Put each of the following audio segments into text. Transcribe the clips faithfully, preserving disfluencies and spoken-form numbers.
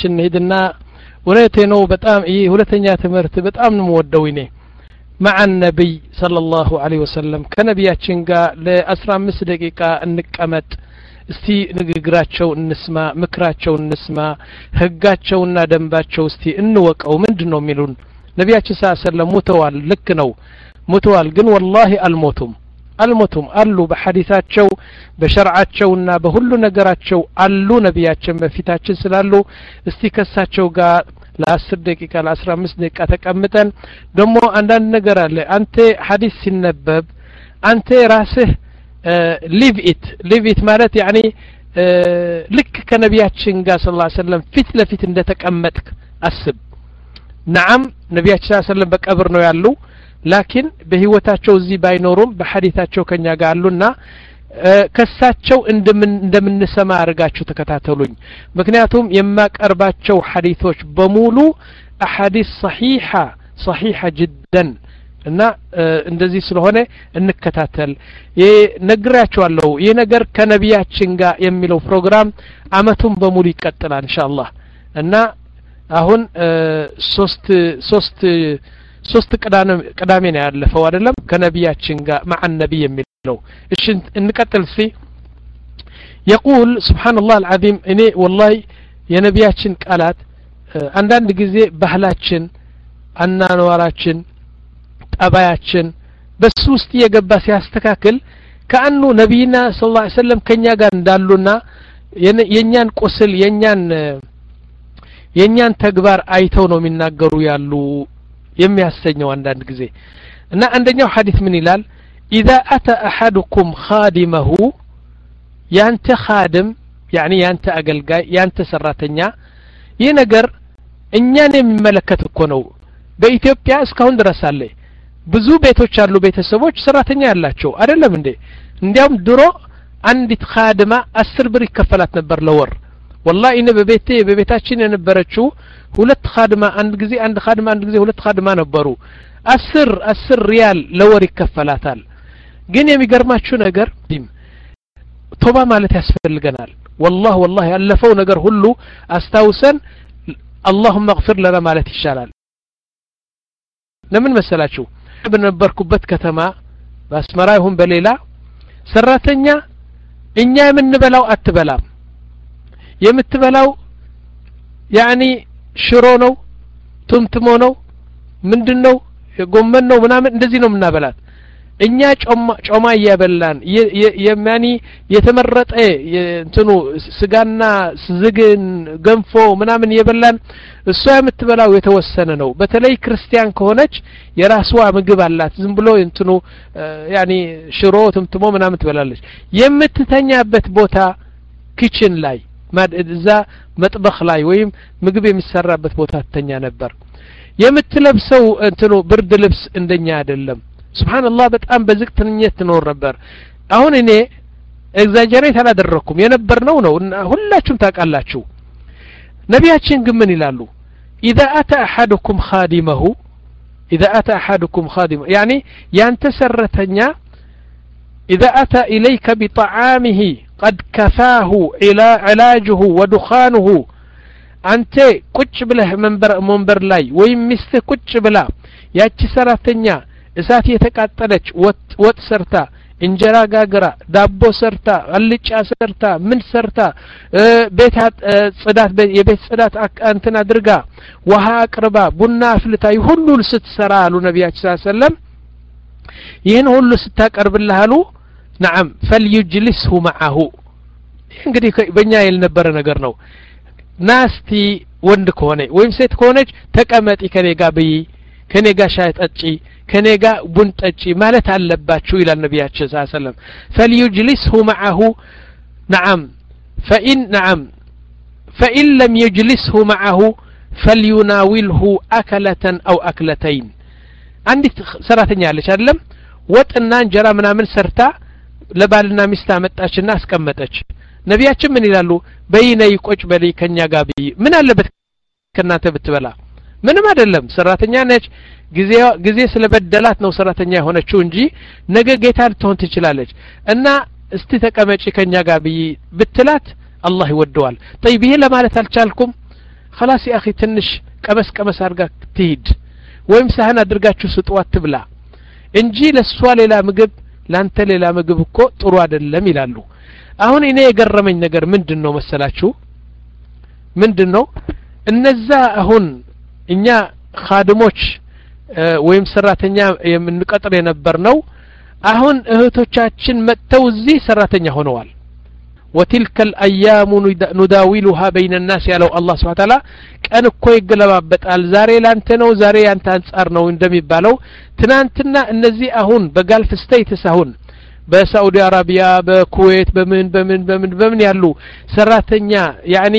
ትምህርታችን ሄድና ወለቴ ነው በጣም ይሄ ሁለተኛ ትምህርት በጣም ነው ወደው እኔ مع النبي صلى الله عليه وسلم ከነቢያችን ጋር ለ15 ደቂቃ እንቀመጥ እስቲ ንግግራቸው እንስማ ምክራቸው እንስማ ህጋቸውና ደንባቸው እስቲ እንወቀው ምንድነው የሚሉን ነቢያችን ሰለላሁ ዐለይሂ ወሰለም ሞተዋል ልክ ነው ሞተዋል ግን والله አልሞቱም አልሞቱም አሉ በሐዲሳቸው በሸርዓቸውና በሁሉ ነገራቸው አሉ ነቢያችን በፊታችን ስላሉ እስቲ ከሳቸው ጋር ለ10 ደቂቃ ለ15 ደቂቃ ተቀምጠን ደሞ አንዳንድ ነገር አለ አንተ ሐዲስ ሲነበብ አንተ ራስህ live it live it ማለት يعني ልክ ከነቢያችን ጋር ሰለላሁ ዐለይሂ ወሰለም ፊት ለፊት እንደተቀመጥክ አስብ نعم ነቢያችን ሰለላሁ ዐለይሂ ወሰለም በቀብር ነው ያሉ ላኪን በህይወታቸው እዚህ ባይኖሩም በሐዲታቸው ከኛ ጋር አሉና ከሳቸው እንደምንሰማ አርጋችሁ ተከታተሉኝ ምክንያቱም የማቀርባቸው ሐዲሶች በሙሉ አሐዲስ صحيحة صحيحة جدا እና እንደዚህ ስለሆነ እንከታተል ይነግራችኋለሁ ይሄ ነገር ከነቢያችን ጋር የሚለው ፕሮግራም አመቱን በሙሉ ይቀጥላል ኢንሻአላህ እና አሁን ሶስት ሶስት ሶስት ቅዳሜ ቅዳሜ ነው ያለፈው አይደለም ከነቢያችን ጋር مع النبي የሚለው እሺ እንቀጥል እስቲ يقول سبحان الله العظيم እኔ والله የነቢያችን ቃላት አንዳንድ ጊዜ ባህላችን አናኗራችን ጠባያችን በሱ ውስጥ የገባ ሲያስተካክል ከአንኑ ነብይና ሰለላሁ ዐለይሂ ወሰለም ከኛ ጋር እንዳሉና የኛን ቁስል የኛን የኛን ተግባር አይተው ነው የሚናገሩ ያሉ የሚያሰኘው አንዳንድ ጊዜ እና አንደኛው ሐዲስ ምን ይላል اذا اتى احدكم خادمه ያንተ خادم يعني ያንተ አገልጋይ ያንተ ሰራተኛ ይሄ ነገር እኛን የሚመለከት እኮ ነው በኢትዮጵያ እስካሁን ድረስ አለ ብዙ ቤቶች አሉ ቤተሰቦች ሰራተኛ ያላቸው አይደለም እንዴ እንዲያውም ድሮ አንዲት خادمه አስር ብር ይከፈላት ነበር ለወር والله እኔ በቤቴ በቤታችን የነበረችው ሁለት خادمه አንድ ጊዜ አንድ خادمه አንድ ጊዜ ሁለት خادمه ነበሩ አስር አስር ሪያል ለወር ይከፈላታል ግን የሚገርማችሁ ነገር ቶባ ማለት ያስፈልገናል والله والله ያለፈው ነገር ሁሉ አስታውሰን اللهم اغفر لنا ማለት ይሻላል ለምን መሰላችሁ በነበርኩበት ከተማ በአስመራ ይሁን በሌላ ሰራተኛ እኛ የምንበላው አትበላም የምትበላው يعني ሽሮ ነው ቱምትሞ ነው ምንድነው የጎመን ነው ምናምን እንደዚህ ነው ምናበላት እኛ ጮማ ጮማ ያበላን የማኒ የተመረጠ እንትኑ ስጋና ዝግን ገንፎ ምናምን የበላን እሷ የምትበላው የተወሰነ ነው በተለይ ክርስቲያን ከሆነች የራስዋ ምግብ አላት ዝም ብሎ እንትኑ يعني ሽሮ ቱምትሞ ምናምን ትበላለች የምትተኛበት ቦታ ኪችን ላይ ማድዛ መጥበኽ ላይ ወይም ምግብ የሚሰራበት ቦታ ተኛ ነበር የምትለብሰው እንትኑ ብርድ ልብስ እንደኛ አይደለም ሱብሃንአላህ በጣም በዝቅተኝነት ትኖር ነበር አሁን እኔ ኤግዛጀሬት አላደረኩም የነበርነው ነው ሁላችሁም ታውቃላችሁ ነቢያችን ግን ምን ይላሉ اذا اتى احدكم خادمه اذا اتى احدكم خادمه يعني ያንተ ሰራተኛ اذا اتى اليك بطعامه قد كفاه الى علاجه ودخانه አንተ ቁጭ ብለህ መንበር መንበር ላይ ወይ ሚስት ቁጭ ብላ ያቺ ሰራተኛ እሳት የተቃጠለች ወጥ ሰርታ እንጀራ ጋግራ ዳቦ ሰርታ አልጫ ሰርታ ምን ሰርታ ቤት ጽዳት የቤት ጽዳት አንተና አድርጋ ውሃ አቅርባ ቡና አፍልታ ሁሉ ስትሰራ አሉ ነብያችን ሰለላሁ ዐለይሂ ወሰለም ይሄን ሁሉ ስታቀርብልህ አሉ نعم فليجلسه معه እንግዲህ በእኛ ያልነበረ ነገር ነው ናስቲ ወንድ ከሆነ ወይም ሴት ከሆነች ተቀመጪ ከኔ ጋር በይ ከኔ ጋር ሻይ ጠጪ ከኔ ጋር ቡን ጠጪ ማለት አለባችሁ ይላል ነብያችን ሰለላሁ ዐለይሂ ወሰለም فليجلسه معه نعم فإن نعم فإن لم يجلسه معه فليناوله أكلة أو أكلتين عندك ሰራተኛ አለች አይደለም ወጥና እንጀራ ምናምን ሰርታ ለባልና ሚስት አመጣችና አስቀመጠች ነብያችን ምን ይላሉ በይነይ ቁጭ በሊ ከኛ ጋር በይ ምን አለበት ከናንተ ብትበላ ምንም አይደለም ሰራተኛ ነች ጊዜ ጊዜ ስለበደላት ነው ሰራተኛ ሆነችው እንጂ ነገ ጌታ ልትሆን ትችላለች እና እስቲ ተቀመጪ ከኛ ጋር በይ ብትላት አላህ ይወደዋል طيب ይሄ ለማለት አልቻልኩም خلاص يا اخي ትንሽ ቀመስ ቀመስ አድርጋ ትሂድ ወይም ሳህን አድርጋችሁ ስጧት ትብላ እንጂ ለሷ ሌላ ምግብ ላንተ ሌላ ምግብ እኮ ጥሩ አይደለም ይላሉ አሁን እኔ የገረመኝ ነገር ምንድነው መሰላችሁ ምንድነው እነዛ አሁን እኛ ኻድሞች ወይም ሰራተኛ የምንቀጥር የነበርነው አሁን እህቶቻችን መተው እዚህ ሰራተኛ ሆነዋል وتلك الايام نداولها بين الناس ያለው አላህ Subhanahu Wa Ta'ala ቀን እኮ ይገለባበጣል ዛሬ ላንተ ነው ዛሬ ያንተ አንጻር ነው እንደሚባለው ትናንትና እነዚህ አሁን በጋልፍ ስቴትስ አሁን በሳዑዲ አረቢያ በኩዌት በምን በምን በምን በምን ያሉ ሰራተኛ ያኒ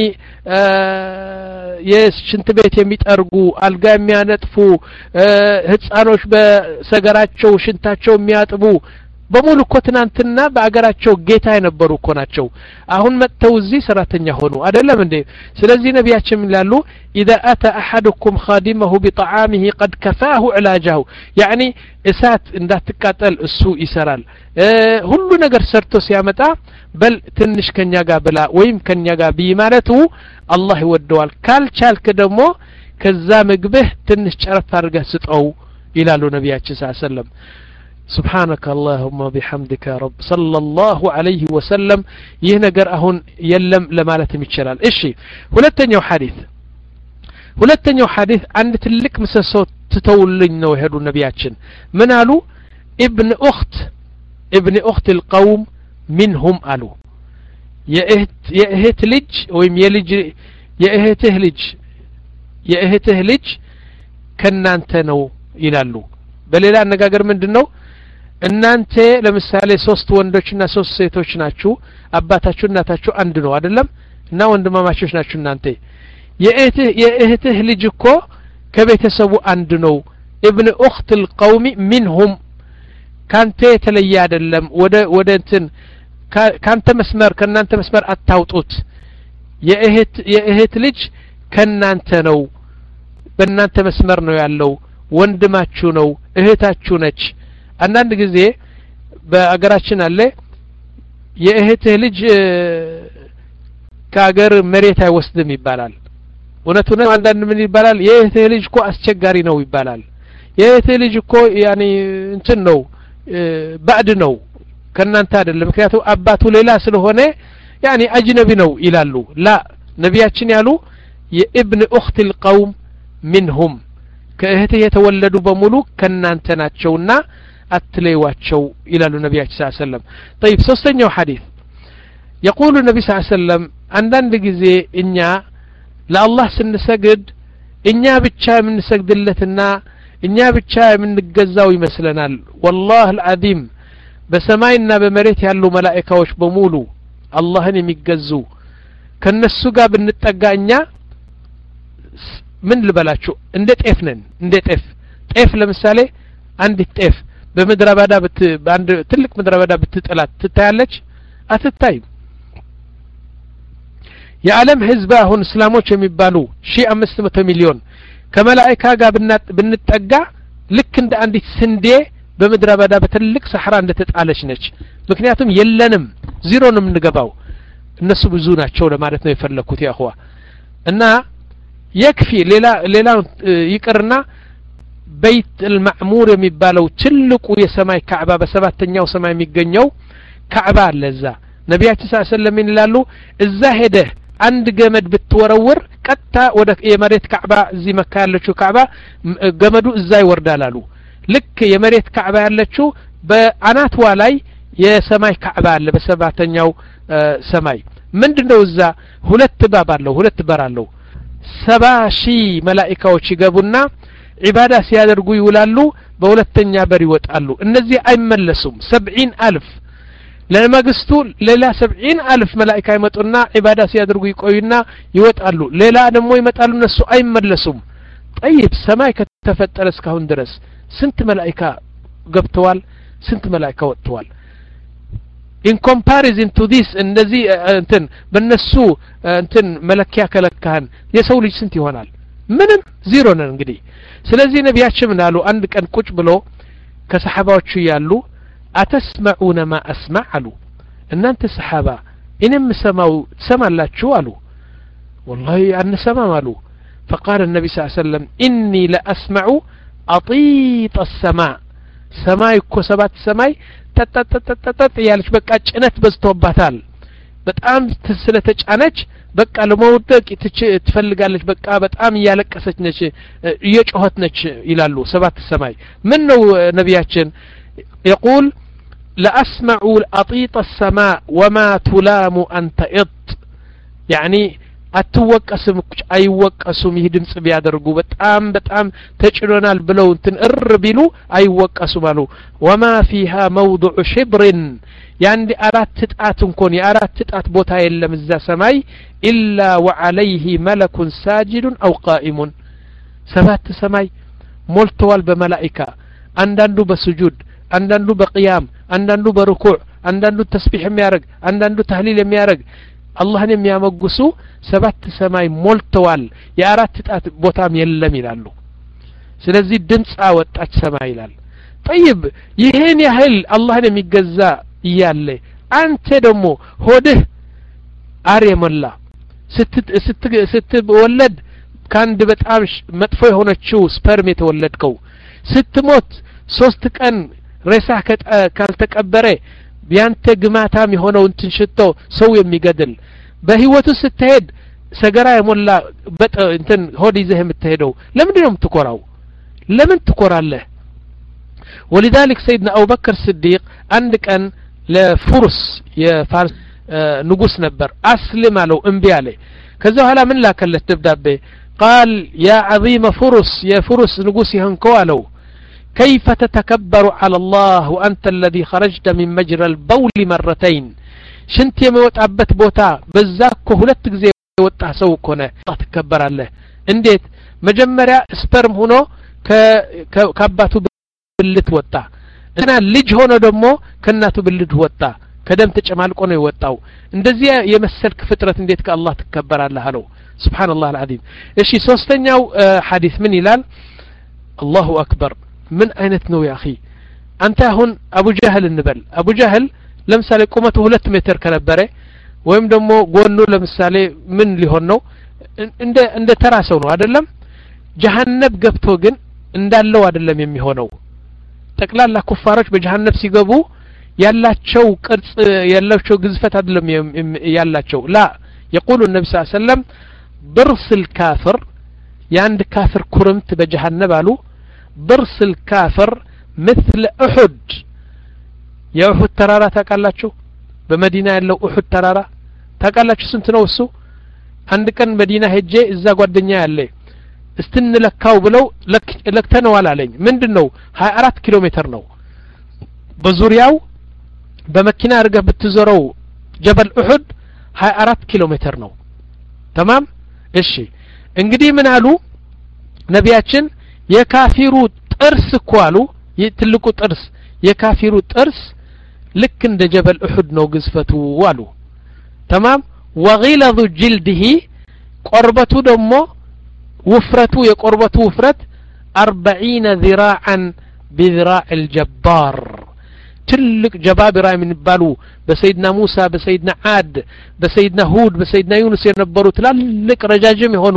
የሽንት ቤት የሚጠርጉ አልጋ የሚያነጥፉ ህፃኖች በሰገራቸው ሽንታቸው የሚያጥቡ በሙሉ እኮ ትናንትና በአገራቸው ጌታ የነበሩ እኮ ናቸው አሁን መተው እዚህ ሰራተኛ ሆኑ አይደለም እንዴ ስለዚህ ነብያችን ይላሉ اذا اتى احدكم خادمه بطعامه قد كفاه علاجه يعني እሳት እንዳትቃጠል እሱ ይሰራል ሁሉ ነገር ሰርቶ ሲያመጣ በል ትንሽ ከኛ ጋር ብላ ወይም ከኛ ጋር ቢማለቱ አላህ ይወደዋል ካልቻልክ ደግሞ ከዛ ምግብህ ትንሽ ጨረፍ አድርገህ ስጠው ይላሉ ነብያችን ሰለላሁ ዐለይሂ ወሰለም سبحانك اللهم وبحمدك يا رب صلى الله عليه وسلم ይህ ነገር አሁን የለም ለማለትም ይችላል እሺ ሁለተኛው ሐዲስ ሁለተኛው ሐዲስ አንድ ትልቅ ምሰሶ ተተውልኝ ነው ሄዱ ነብያችን ምን አሉ ابن اخت ابن اخت القوم منهم አሉ የእህት የእህት ልጅ ወይም የልጅ የእህትህ ልጅ የእህትህ ልጅ ከናንተ ነው ይላሉ በሌላ አነጋገር ምንድነው እናንተ ለምሳሌ ሶስት ወንዶችና ሶስት ሴቶች ናችሁ አባታችሁ እናታችሁ አንድ ነው አይደለም እና ወንድማማቾች ናችሁ እናንተ የእህትህ የእህትህ ልጅ እኮ ከቤተሰቡ አንድ ነው ابن اخت القوم منهم ካንተ የተለየ አይደለም ወደ ወደ እንትን ካንተ መስመር ከናንተ መስመር አታውጡት የእህት የእህት ልጅ ከናንተ ነው በእናንተ መስመር ነው ያለው ወንድማችሁ ነው እህታችሁ ነች አንዳንድ ጊዜ በአገራችን አለ የእህትህ ልጅ ከአገር መሬት አይወስድም ይባላል ወነቱን አንዳንድ ምን ይባላል የእህትህ ልጅ እኮ አስቸጋሪ ነው ይባላል የእህትህ ልጅ እኮ ያኒ እንትን ነው ባዕድ ነው ከናንተ አይደለም ምክንያቱም አባቱ ሌላ ስለሆነ ያኒ አጅነቢ ነው ይላሉ ላ ነብያችን ያሉ የኢብን اخت القوم منهم ከእህትህ የተወለዱ በሙሉ ከናንተ ናቸውና አትለይዋቸው ይላሉ ነብያችን ሰለላሁ ዐለይሂ ወሰለም طيب ሶስተኛው ሐዲስ يقول النبي صلى الله عليه وسلم አንዳንድ ጊዜ እኛ ለአላህ ስንሰግድ እኛ ብቻ የምንሰግድለትና እኛ ብቻ የምንገዛው ይመስለናል والله العظيم በሰማይና በመሬት ያሉ መላእክቶች በሙሉ አላህን የሚገዙ ከነሱ ጋር ብንጠጋኛ ምን ልበላችሁ እንደ ጤፍ ነን እንደ ጤፍ ጤፍ ለምሳሌ አንድ ጤፍ በመድረ በዳ ብት በአንድ ትልቅ መድረ በዳ ብትጥላት ትታያለች አትታይም የዓለም ህዝብ አሁን እስላሞች የሚባሉ ሺህ አምስት መቶ ሚሊዮን ከመላእክታ ጋር ብንጠጋ ልክ እንደ አንዲት ስንዴ በመድረ በዳ በትልቅ ሰሐራ እንደተጣለች ነች ምክንያቱም የለንም ዜሮ ነው የምንገባው እነሱ ብዙ ናቸው ለማለት ነው የፈለኩት ያ አخوا እና يكفي ሌላ ሌላ ይቅርና بيت المعمور የሚባለው ትልቁ የሰማይ ካዕባ በሰባተኛው ሰማይ የሚገኘው ካዕባ ለዛ ነብያችን ሰለላሁ ዐለይሂ ወሰለም ይላሉ እዛ ሄደ አንድ ገመድ ብትወረውር ቀጥታ ወደ የመሬት ካዕባ እዚህ መካ ያለችው ካዕባ ገመዱ እዛ ይወርዳል አሉ ልክ የመሬት ካዕባ ያለችው በአናትዋ ላይ የሰማይ ካዕባ አለ በሰባተኛው ሰማይ ምንድነው እዛ ሁለት ባብ አለው ሁለት በር አለው ሰባ ሺህ መላእክቶች ይገቡና ዒባዳ ሲያደርጉ ይውላሉ በሁለተኛ በር ይወጣሉ እነዚህ አይመለሱም ሰብዒን አልፍ ለማግስቱ ሌላ ሰብዒን አልፍ መላእክታ ይመጡና ዒባዳ ሲያደርጉ ይቆዩና ይወጣሉ ሌላ ደግሞ ይመጣሉ እነሱ አይመለሱም طيب ሰማይ ከተፈጠረ እስካሁን ድረስ ስንት መላእክታ ገብተዋል ስንት መላእክታ ወጥተዋል in comparison to this እንደዚህ እንትን በነሱ እንትን መለኪያ ከለካን የሰው ልጅ ስንት ይሆናል ምንም ዜሮ ነን እንግዲህ ስለዚህ ነብያችን ምን አሉ አንድ ቀን ቁጭ ብሎ ከሰሃባዎቹ ያሉ አተስማዑነ ማ አስማዕ አሉ እናንተ ሰሃባ እኔም ሰማው ሰማላችሁ አሉ والله أنسمع مالو. فقال النبي صلى الله عليه وسلم إني لأسمع أطيط السماء سماي كو سبات سماي تتتتتت يالش بقى ጭነት በዝቶባታል በጣም ስለተጫነች በቃ ለመውደቅ ትፈልጋለች በቃ በጣም ያለቀሰች ነች እየጮኸት ነች ይላሉ ሰባት ሰማይ ምን ነው ነብያችን يقول لأسمع أطيط السماء وما تلام أنت إط يعني አትወቀስም አይወቀሱም ይህ ድምጽ ቢያደርጉ በጣም በጣም ተጭኖናል ብለው እንትን እር ቢሉ አይወቀሱም አሉ وما فيها موضع شبر ያንዲ አራት ጣት እንኳን የአራት ጣት ቦታ የለም እዛ ሰማይ إلا وعليه ملك ساجد أو قائم ሰባት ሰማይ ሞልተዋል በመላእክት አንዳንዱ በስጁድ አንዳንዱ በቂያም አንዳንዱ በርኩዕ አንዳንዱ ተስቢህ የሚያረግ አንዳንዱ ተህሊል የሚያረግ አላህን የሚያመግሱ ሰባት ሰማይ ሞልተዋል የአራት ጣት ቦታም የለም ይላሉ ስለዚህ ድምጽ አወጣች ሰማይ ይላል طيب ይሄን ያህል አላህን የሚገዛ ይያለ አንተ ደግሞ ሆድህ አርየሞላ ስት ስትወለድ ካንድ በጣም መጥፎ የሆነችው ስፐርም የተወለድከው ስትሞት ሶስት ቀን ሬሳህ ካልተቀበረ ቢያንተ ግማታም የሆነው እንትን ሽቶ ሰው የሚገድል በህይወቱ ስትሄድ ሰገራ የሞላ በጥ እንትን ሆድ ይዘህ የምትሄደው ለምንድን ነው የምትኮራው ለምን ትኮራለህ ولذلك سيدنا أبو بكر الصديق عند كان لفرس የፋርስ ንጉስ ነበር አስልም አለው እምቢ አለ ከዛ ኋላ ምን ላከለት ደብዳቤ قال يا عظيم فرس يا فرس ንጉስ ይሆንከው አለው كيف تتكبر على الله وأنت الذي خرجت من مجرى البول مرتين شنت يموتعبت بوتا بزاكو ሁለት ጊዜ ወጣ ሰው ኮነ ተከበር አለ እንዴት መጀመሪያ ስፐርም ሆኖ ከአባቱ ብልት ወጣ እና ልጅ ሆኖ ደግሞ ከናቱ ብልት ወጣ ከደም ተጨማልቆ ነው የወጣው እንደዚህ የመሰልክ ፍጥረት እንዴት ከአላህ ተከበራለህ አለው ሱብሃንአላህ አልዓዚም እሺ ሶስተኛው ሐዲስ ምን ይላል አላሁ አክበር ምን አይነት ነው ያ اخي አንተ አሁን አቡ ጀህል እንበል አቡ ጀህል ለምሳሌ ቁመቱ ሁለት ሜትር ከነበረ ወይም ደግሞ ጎኑ ለምሳሌ ምን ሊሆን ነው እንደ እንደ ተራሰው ነው አይደለም ጀሃነም ገብቶ ግን እንዳለው አይደለም የሚሆነው ጠቅላላ ኩፋሮች በጀሃነም ሲገቡ ያላቸው ቅርጽ ያላቸው ግዝፈት አይደለም ያላቸው لا يقول النبي صلى الله عليه وسلم ضرس الكافر ያንድ ካፍር ኩርምት በጀሃነም አሉ ضرس الكافر مثل أحد يا أحد ترارا تاقالاچو بمدينة ያለው أحد ترارا تاقالاچو ስንት ነው እሱ አንድ ቀን መዲና ሄጄ እዛ ጓደኛ ያለ እስትንለካው ብለው ለክተነዋል አለኝ ምንድነው ሃያ አራት ኪሎ ሜትር ነው በዙሪያው በመኪና አርገህ ብትዞረው ጀበል أحد ሃያ አራት ኪሎ ሜትር ነው تمام እሺ እንግዲህ ምን አሉ ነቢያችን የካፊሩ ጥርስ ቋሉ የትልቁ ጥርስ የካፊሩ ጥርስ ልክ እንደ ጀበል أحد ነው ግዝፈቱ ዋሉ تمام وغلظ جلده قربته ደሞ ውፍረቱ የቆርበቱ ውፍረት أربعين ذراعا بذراع الجبار ትልቅ ጀባቢራ የሚባሉ በሰይድና ሙሳ በሰይድና አድ በሰይድና ሁድ በሰይድና ዩኑስ የነበሩ ትላልቅ ረጃጅም የሆኑ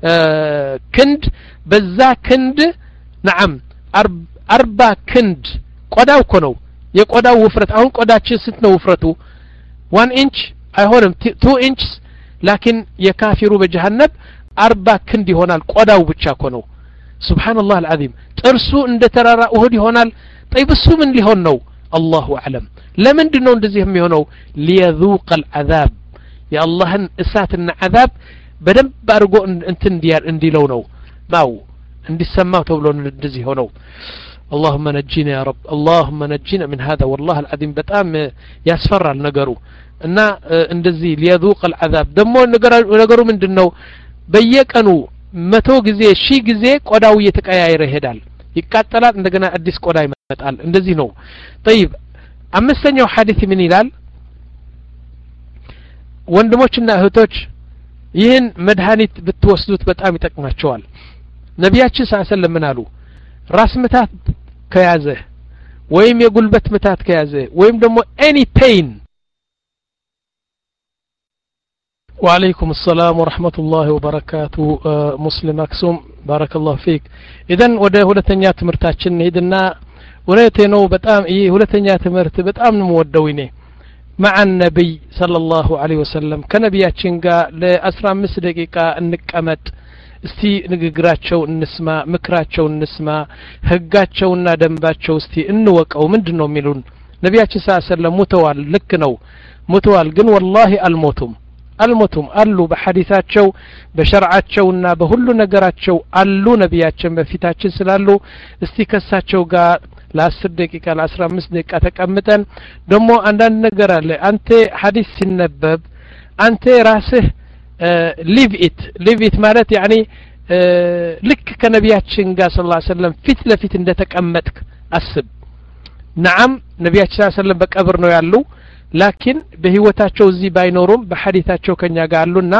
ክንድ በዛ ክንድ نعم أربع كند ቆዳው እኮ ነው የቆዳው ውፍረት አሁን ቆዳችን ስንት ነው ውፍረቱ one inch አይሆንም two inches لكن የካፊሩ በጀሃነም أربع كند ይሆናል ቆዳው ብቻ እኮ ነው ሱብሃንአላህ አልዓዚም ጥርሱ እንደ ተራራ እሁድ ይሆናል طيب እሱ ምን ሊሆን ነው الله أعلم لمن دنو እንደዚህ የሚሆነው ليذوق العذاب يا الله እሳትና عذاب በደንብ አድርጎ እንትን እንዲለው ነው ማው እንዲሰማው ተብሎ እንደዚህ ሆነው اللهم نجينا يا رب اللهم نجينا من هذا والله العظيم በጣም ያስፈራል ነገሩ እና እንደዚህ ليذوق العذاب ደሞ ነገሩ ምንድነው በየቀኑ መቶ ጊዜ ሺህ ጊዜ ቆዳው እየተቀያየረ ይሄዳል ይቃጠላል እንደገና አዲስ ቆዳ ይመጣል እንደዚህ ነው طيب አምስተኛው ሐዲስ ምን ይላል ወንድሞችና እህቶች ይህን መድኃኒት ብትወስዱት በጣም ይጠቅማቸዋል ነቢያችን ሰለላሁ ዐለይሂ ወሰለም አሉ ራስ ምታት ከያዘ ወይም የጉልበት ምታት ከያዘ ወይም ደግሞ any pain وعليكم السلام ورحمة الله وبركاته مسلم أكسوم بارك الله فيك إذن وده ሁለተኛ ትምርታችን ሄድና ወለቴ ነው በጣም ይሄ ሁለተኛ ትምርት በጣም ነው ወደውኝ مع النبي صلى الله عليه وسلم ከነቢያችን ጋር ለ15 ደቂቃ እንቀመጥ እስቲ ንግግራቸው እንስማ ምክራቸው እንስማ ህጋቸውና ደንባቸው እስቲ እንወቀው ምንድነው የሚሉን ነቢያችን ሰለላሁ ዐለይሂ ወሰለም ሞተዋል ልክ ነው ሞተዋል ግን والله አልሞቱም አልሞቱም አሉ በሐዲሳቸው በሸርዓቸውና በሁሉ ነገራቸው አሉ ነቢያችን በፊታችን ስላሉ እስቲ ከሳቸው ጋር ለ10 ደቂቃ ለ15 ደቂቃ ተቀምጠን ደሞ አንዳንድ ነገር አለ አንተ ሐዲስ ሲነበብ አንተ ራስህ live it live it ማለት يعني ልክ ከነቢያችን ጋር ሰለላሁ ዐለይሂ ወሰለም ፊት ለፊት እንደተቀመጥክ አስብ نعم ነቢያችን ሰለላሁ ዐለይሂ ወሰለም በቀብር ነው ያሉ ላኪን በህይወታቸው እዚህ ባይኖሩም በሐዲታቸው ከኛ ጋር አሉና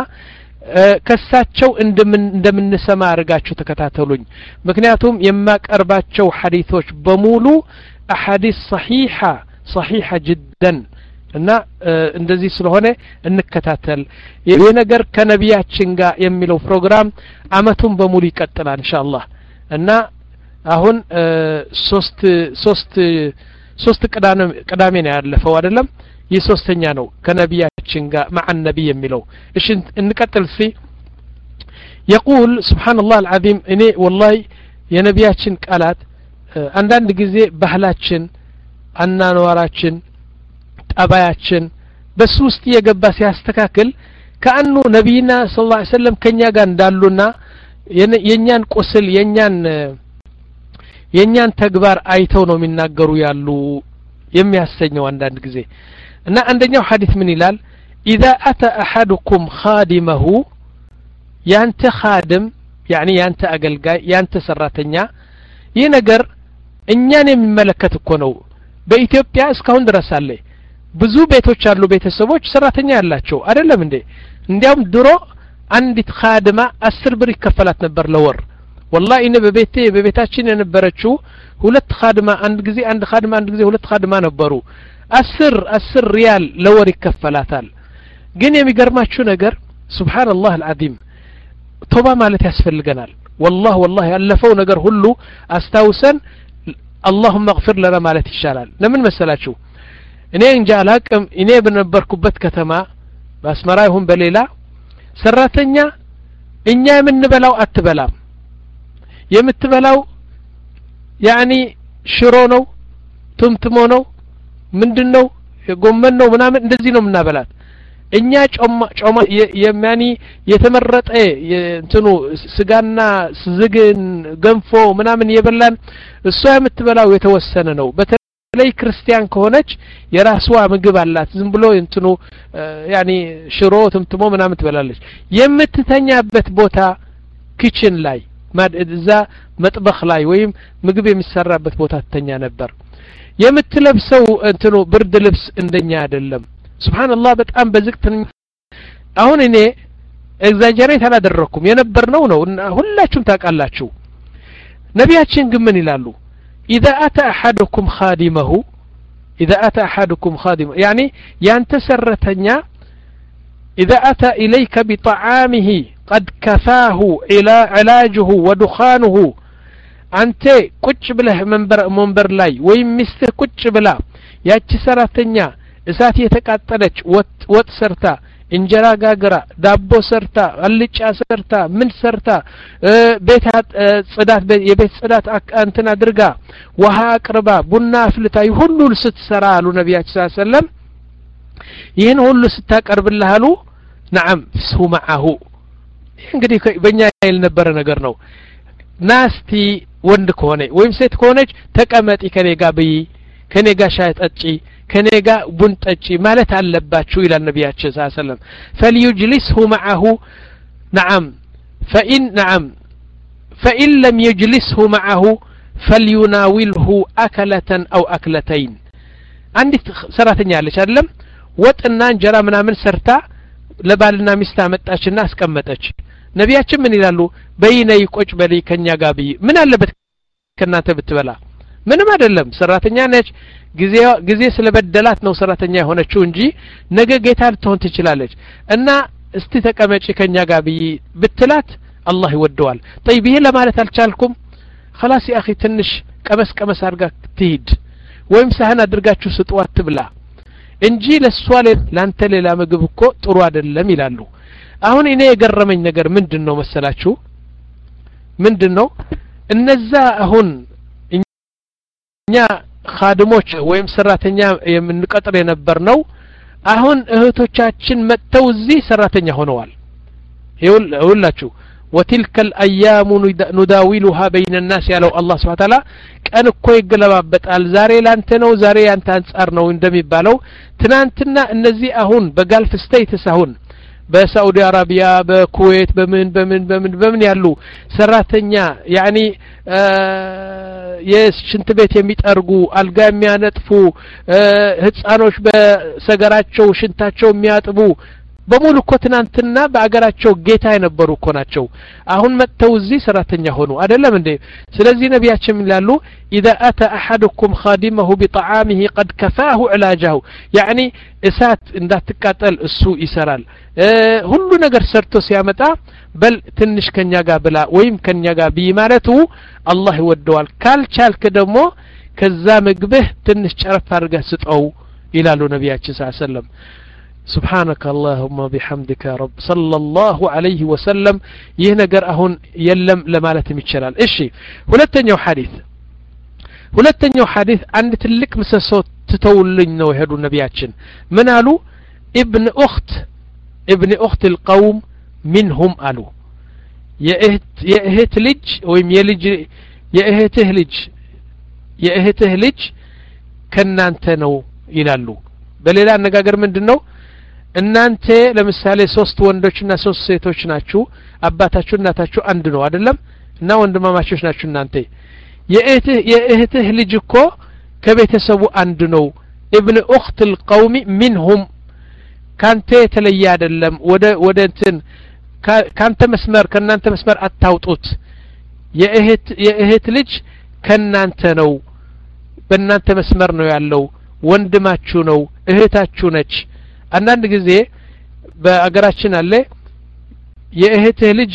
ከሳቸው እንደምንሰማ አርጋችሁ ተከታተሉኝ ምክንያቱም የማቀርባቸው ሐዲሶች በሙሉ አሐዲስ صحيحة صحيحة جدا እና እንደዚህ ስለሆነ እንከታተል ይሄ ነገር ከነቢያችን ጋር የሚለው ፕሮግራም አመቱን በሙሉ ይቀጥላል ኢንሻአላህ እና አሁን ሶስት ሶስት ሶስት ቅዳሜ ቅዳሜ ነው ያለፈው አይደለም የሶስተኛ ነው ከነቢያችን ጋር مع النبي የሚለው እሺ እንቀጥል እስቲ يقول سبحان الله العظيم እኔ والله የነቢያችን ቃላት አንዳንድ ጊዜ ባህላችን አናኗራችን ጠባያችን በሱ ውስጥ የገባ ሲያስተካክል ከአኑ ነብይና ሰለላሁ ዐለይሂ ወሰለም ከኛ ጋር እንዳሉና የኛን ቁስል የኛን የኛን ተግባር አይተው ነው የሚናገሩ ያሉ የሚያሰኘው አንዳንድ ጊዜ እና አንደኛው ሐዲስ ምን ይላል اذا اتى احدكم خادمه ያንተ خادم يعني ያንተ አገልጋይ ያንተ ሰራተኛ ይህ ነገር እኛን የሚመለከት እኮ ነው በኢትዮጵያ እስካሁን ድረስ አለ ብዙ ቤቶች አሉ ቤተሰቦች ሰራተኛ ያላቸው አይደለም እንዴ እንዲያውም ድሮ አንዲት خادمة አስር ብር ይከፈላት ነበር ለወር والله እኔ በቤቴ በቤታችን የነበረችው ሁለት خادمة አንድ ጊዜ አንድ خادمة አንድ ጊዜ ሁለት خادمة ነበሩ አስር አስር ሪያል ለወር ይከፈላታል ግን የሚገርማችሁ ነገር ሱብሃንአላህ አልዓዚም ቶባ ማለት ያስፈልገናል والله والله ያለፈው ነገር ሁሉ አስተውሰን اللهم اغفر لنا ማለት ይሻላል ለምን መሰላችሁ እኔ እንጃ አላቅም እኔ በነበርኩበት ከተማ በአስመራ ይሁን በሌላ ሰራተኛ እኛ የምንበላው አትበላም የምትበላው يعني ሽሮ ነው ቱምትሞ ነው ምንድነው የጎመን ነው ምናምን እንደዚህ ነው ምናበላት እኛ ጮማ ጮማ የሚያኒ የተመረጠ እንትኑ ስጋና ዝግን ገንፎ ምናምን የበላን እሷ የምትበላው የተወሰነ ነው በተለይ ክርስቲያን ከሆነች የራስዋ ምግብ አላት ዝም ብሎ እንትኑ يعني ሽሮ ቱምትሞ ምናምን ትበላለች የምትተኛበት ቦታ ኪችን ላይ ማድዛ መጥበኽ ላይ ወይም ምግብ የሚሰራበት ቦታ ተኛ ነበር የምትለብሰው እንትኑ ብርድ ልብስ እንደኛ አይደለም ሱብሃንአላህ በጣም በዝቅተኛ አሁን እኔ ኤግዛጀሬት አላደረኩም የነበርነው ነው ሁላችሁም ታውቃላችሁ ነቢያችን ግን ምን ይላሉ اذا اتى احدكم خادمه اذا اتى احدكم خادمه يعني ينتسرتنيا اذا اتى اليك بطعامه قد كفاه الى علاجه ودخانه አንተ ቁጭ ብለህ መንበር መንበር ላይ ወይ ሚስት ቁጭ ብላ ያቺ ሰራተኛ እሳት የተቃጠለች ወጥ ወጥ ሰርታ እንጀራ ጋግራ ዳቦ ሰርታ አልጫ ሰርታ ምን ሰርታ ቤት ጽዳት የቤት ጽዳት አንተና አድርጋ ውሃ አቅርባ ቡና አፍልታ ይሁሉ ስትሰራ አሉ ነብያችን ሰለላሁ ዐለይሂ ወሰለም ይሄን ሁሉ ስታቀርብልህ አሉ نعم سو معه እንግዲህ በእኛ ይል ነበር ነገር ነው ናስቲ ወንድ ከሆነ ወይም ሴት ከሆነች ተቀመጪ ከኔጋ በይ ከኔጋ ሻይ ጠጪ ከኔጋ ቡን ጠጪ ማለት አለባችሁ ይላል ነብያችን ሰለላሁ ዐለይሂ ወሰለም فليجلسه معه نعم فإن نعم فإن لم يجلسه معه فليناوله أكلة أو أكلتين አንዲት ሰራተኛ አለች አይደለም ወጥና እንጀራ ምናምን ሰርታ ለባልና ሚስት አመጣችና አስቀመጠች ነብያችን ምን ይላሉ በይነይ ቁጭ በሊ ከኛ ጋር በይ ምን አለበት ከናንተ ብትበላ ምንም አይደለም ሰራተኛ ነች ጊዜ ጊዜ ስለበደላት ነው ሰራተኛ የሆነችው እንጂ ነገ ጌታ ልትሆን ትችላለች እና እስቲ ተቀመጪ ከኛ ጋር ብትላት አላህ ይወደዋል طيب ይሄ ለማለት አልቻልኩም خلاص يا اخي ትንሽ ቀመስ ቀመስ አድርጋ ትሂድ ወይም ሳህን አድርጋችሁ ስጧት ትብላ እንጂ ለሷ ለአንተ ሌላ ምግብ እኮ ጥሩ አይደለም ይላሉ አሁን እኔ የገረመኝ ነገር ምንድነው መሰላችሁ ምንድነው እነዛ አሁን እኛ ኻድሞች ወይም ሰራተኛ የምንቀጥር የነበርነው አሁን እህቶቻችን መተው እዚህ ሰራተኛ ሆነዋል ይውላችሁ وتلك الايام نداولها بين الناس ያለው አላህ Subhanahu Wa Ta'ala ቀን እኮ ይገለባበጣል ዛሬ ላንተ ነው ዛሬ ያንተ አንጻር ነው እንደሚባለው ትናንትና እነዚህ አሁን በጋልፍ ስቴትስ አሁን በሳዑዲ አረቢያ በኩዌት በምን በምን በምን በምን ያሉ ሰራተኛ ያኒ የሽንት ቤት የሚጠርጉ አልጋ የሚያነጥፉ ህፃኖች በሰገራቸው ሽንታቸው የሚያጥቡ በሙሉ እኮ ትናንትና በአገራቸው ጌታ የነበሩ እኮ ናቸው አሁን መተው እዚህ ሰራተኛ ሆኑ አይደለም እንዴ ስለዚህ ነብያችን ይላሉ اذا اتى احدكم خادمه بطعامه قد كفاه علاجه يعني እሳት እንዳትቃጠል እሱ ይሰራል ሁሉ ነገር ሰርቶ ሲያመጣ በል ትንሽ ከኛ ጋር ብላ ወይም ከኛ ጋር ቢማለቱ አላህ ይወደዋል ካልቻልክ ደግሞ ከዛ ምግብህ ትንሽ ጨረፍ አድርገህ ስጠው ይላሉ ነብያችን ሰለላሁ ዐለይሂ ወሰለም سبحانك اللهم بحمدك يا رب صلى الله عليه وسلم ይህ ነገር አሁን የለም ለማለትም ይችላል እሺ ሁለተኛው ሐዲስ ሁለተኛው ሐዲስ አንድ ትልቅ ምሰሶ ተተውልኝ ነው ሄዱ ነብያችን ምን አሉ ابن اخت ابن اخت القوم منهم አሉ የእህት የእህት ልጅ ወይም የልጅ የእህትህ ልጅ የእህትህ ልጅ ከናንተ ነው ይላሉ በሌላ አነጋገር ምንድነው እናንተ ለምሳሌ ሶስት ወንዶችና ሶስት ሴቶች ናችሁ አባታችሁ እናታችሁ አንድ ነው አይደለም እና ወንድማማቾች ናችሁ እናንተ የእህትህ የእህትህ ልጅ እኮ ከቤተሰቡ አንድ ነው ابن اخت القوم منهم ካንተ የተለየ አይደለም ወደ ወደ እንትን ካንተ መስመር ከናንተ መስመር አታውጡት የእህት የእህት ልጅ ከናንተ ነው በእናንተ መስመር ነው ያለው ወንድማችሁ ነው እህታችሁ ነች አንዳንድ ጊዜ በአገራችን አለ የእህትህ ልጅ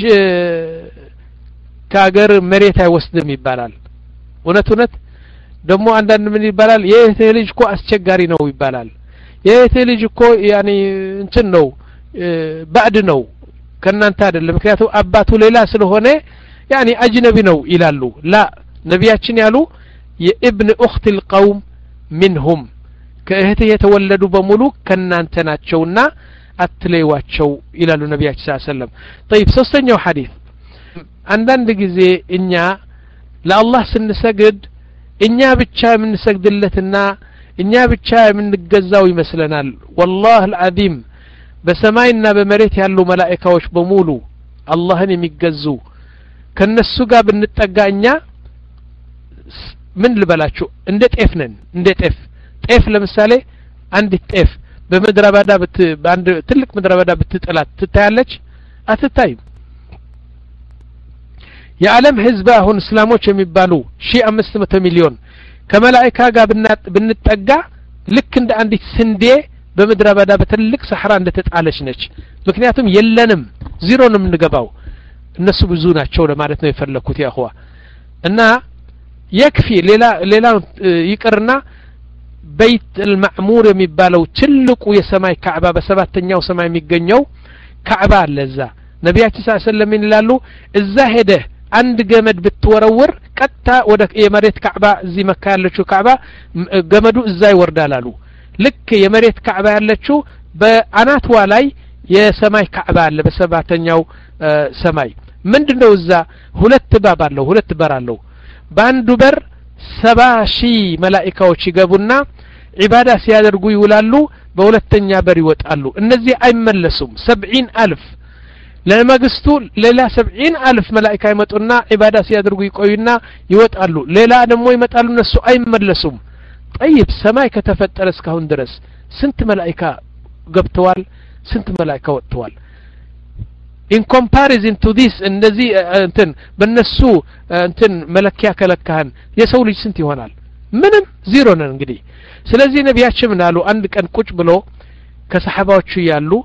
ከአገር መሬት አይወስድም ይባላል እውነት እውነት ደግሞ አንዳንድ ምን ይባላል የእህትህ ልጅ እኮ አስቸጋሪ ነው ይባላል የእህትህ ልጅ እኮ ያኒ እንትን ነው ባዕድ ነው ከናንተ አይደለም ምክንያቱም አባቱ ሌላ ስለሆነ ያኒ አጅነቢ ነው ይላሉ ላ ነብያችን ያሉ የኢብን اخت القوم منهم ከእህትህ የተወለዱ በሙሉ ከናንተ ናቸውና አትለይዋቸው ይላሉ ነብያችን ሰለላሁ ዐለይሂ ወሰለም طيب ሶስተኛው ሐዲስ አንዳንድ ጊዜ እኛ ለአላህ ስንሰግድ እኛ ብቻ የምንሰግድለትና እኛ ብቻ የምንገዛው ይመስለናል والله العظيم በሰማይና በመሬት ያሉ መላእክቶች በሙሉ አላህን የሚገዙ ከነሱ ጋር ብንጠጋኛ ምን ልበላችሁ እንደ ጤፍ ነን እንደ ጤፍ ጤፍ ለምሳሌ አንድ ጤፍ በመድረ በዳ ብት በአንድ ትልቅ መድረ በዳ ብትጥላት ትታያለች አትታይም የዓለም ህዝብ አሁን እስላሞች የሚባሉ ሺህ አምስት መቶ ሚሊዮን ከመላእክታ ጋር ብንጠጋ ልክ እንደ አንዲት ስንዴ በመድረ በዳ በትልቅ ሰሐራ እንደተጣለች ነች ምክንያቱም የለንም ዜሮ ነው የምንገባው እነሱ ብዙ ናቸው ለማለት ነው የፈለኩት ያ አخوا እና يكفي ሌላ ሌላ ይቅርና بيت المعمور የሚባለው ትልቁ የሰማይ ካዕባ በሰባተኛው ሰማይ የሚገኘው ካዕባ ለዛ ነብያችን ሰለላሁ ዐለይሂ ወሰለም ይላሉ እዛ ሄደ አንድ ገመድ ብትወረውር ቀጥታ ወደ የመሬት ካዕባ እዚ መካ ያለችው ካዕባ ገመዱ እዛ ይወርዳል አሉ ልክ የመሬት ካዕባ ያለችው በአናትዋ ላይ የሰማይ ካዕባ አለ በሰባተኛው ሰማይ ምንድነው እዛ ሁለት ባብ አለው ሁለት በር አለው በአንዱ በር ሰባ ሺህ መላእክቶች ይገቡና ዒባዳ ሲያደርጉ ይውላሉ በሁለተኛ በር ይወጣሉ እነዚህ አይመለሱም ሰብዒን አልፍ ለማግስቱ ሌላ ሰብዒን አልፍ መላእክታ ይመጡና ዒባዳ ሲያደርጉ ይቆዩና ይወጣሉ ሌላ ደግሞ ይመጣሉ እነሱ አይመለሱም طيب ሰማይ ከተፈጠረ እስካሁን ድረስ ስንት መላእክታ ገብተዋል ስንት መላእክታ ወጥተዋል in comparison to this እንደዚህ እንትን በነሱ እንትን መለኪያ ከለካን የሰው ልጅ ስንት ይሆናል ምንም ዜሮ ነን እንግዲህ ስለዚህ ነብያችን ምናሉ አንድ ቀን ቁጭ ብሎ ከሰሃባዎቹ ያሉ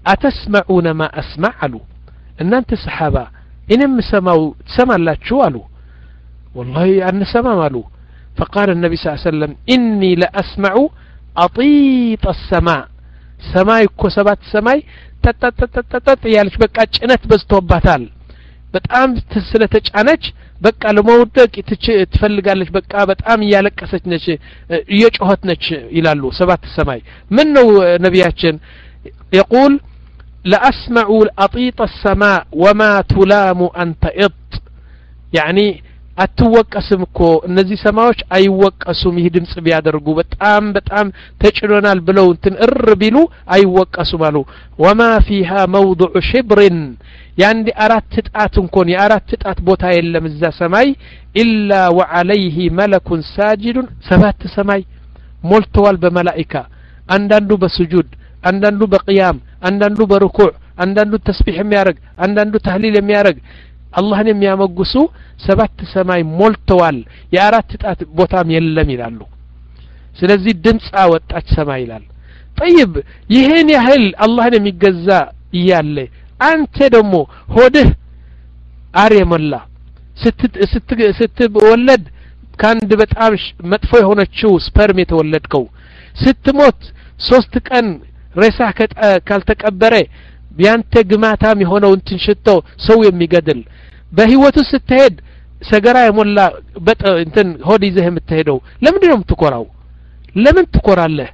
أتسمعون ما أسمع له إن أنت صحابة إنم سماو تسمع لا شو قالوا والله أن سمع مالو فقال النبي صلى الله عليه وسلم إني لأسمع أطيط السماء سماي كسبات سماي تتتتتت يالش بقى ጭነት በዝቶባታል በጣም ስለተጫነች በቃ ለመውደቅ ትፈልጋለች በቃ በጣም ያለቀሰች ነች እየጮኸት ነች ይላሉ ሰባት ሰማይ ምን ነው ነብያችን يقول لأسمع أطيط السماء وما تلام أنت إط يعني አትወቀስም እኮ እነዚህ ሰማዎች አይወቀሱም ይህ ድምጽ ቢያደርጉ በጣም በጣም ተጭኖናል ብለው እንትን እር ቢሉ አይወቀሱም አሉ وما فيها موضع شبر يعني አራት ጣት እንኳን የአራት ጣት ቦታ የለም እዛ ሰማይ إلا وعليه ملك ساجد ሰባት ሰማይ ሞልተዋል በመላእክት አንዳንዱ በስጁድ አንዳንዱ በቂያም አንዳንዱ በርኩዕ አንዳንዱ ተስቢህ የሚያረግ አንዳንዱ ተህሊል የሚያረግ አላህን የሚያመጉሱ ሰባት ሰማይ ሞልተዋል የአራት ጣት ቦታም የለም ይላሉ ስለዚህ ድምጽ አወጣች ሰማይ ይላል طيب ይሄን ያህል አላህን የሚገዛ ይያለ አንተ ደሞ ሆድህ አሬሞላ ስት ስት ስትወለድ ካንድ በጣም መጥፎ የሆነችው ስፐርም የተወለድከው ስትሞት ሶስት ቀን ሬሳህ ካልተቀበረ ቢያንተ ግማታም የሆነው እንትን ሽቶ ሰው የሚገድል በህይወቱ ስትሄድ ሰገራ የሞላ በጥ እንትን ሆድ ይዘህ የምትሄደው ለምንድን ነው የምትኮራው ለምን ትኮራለህ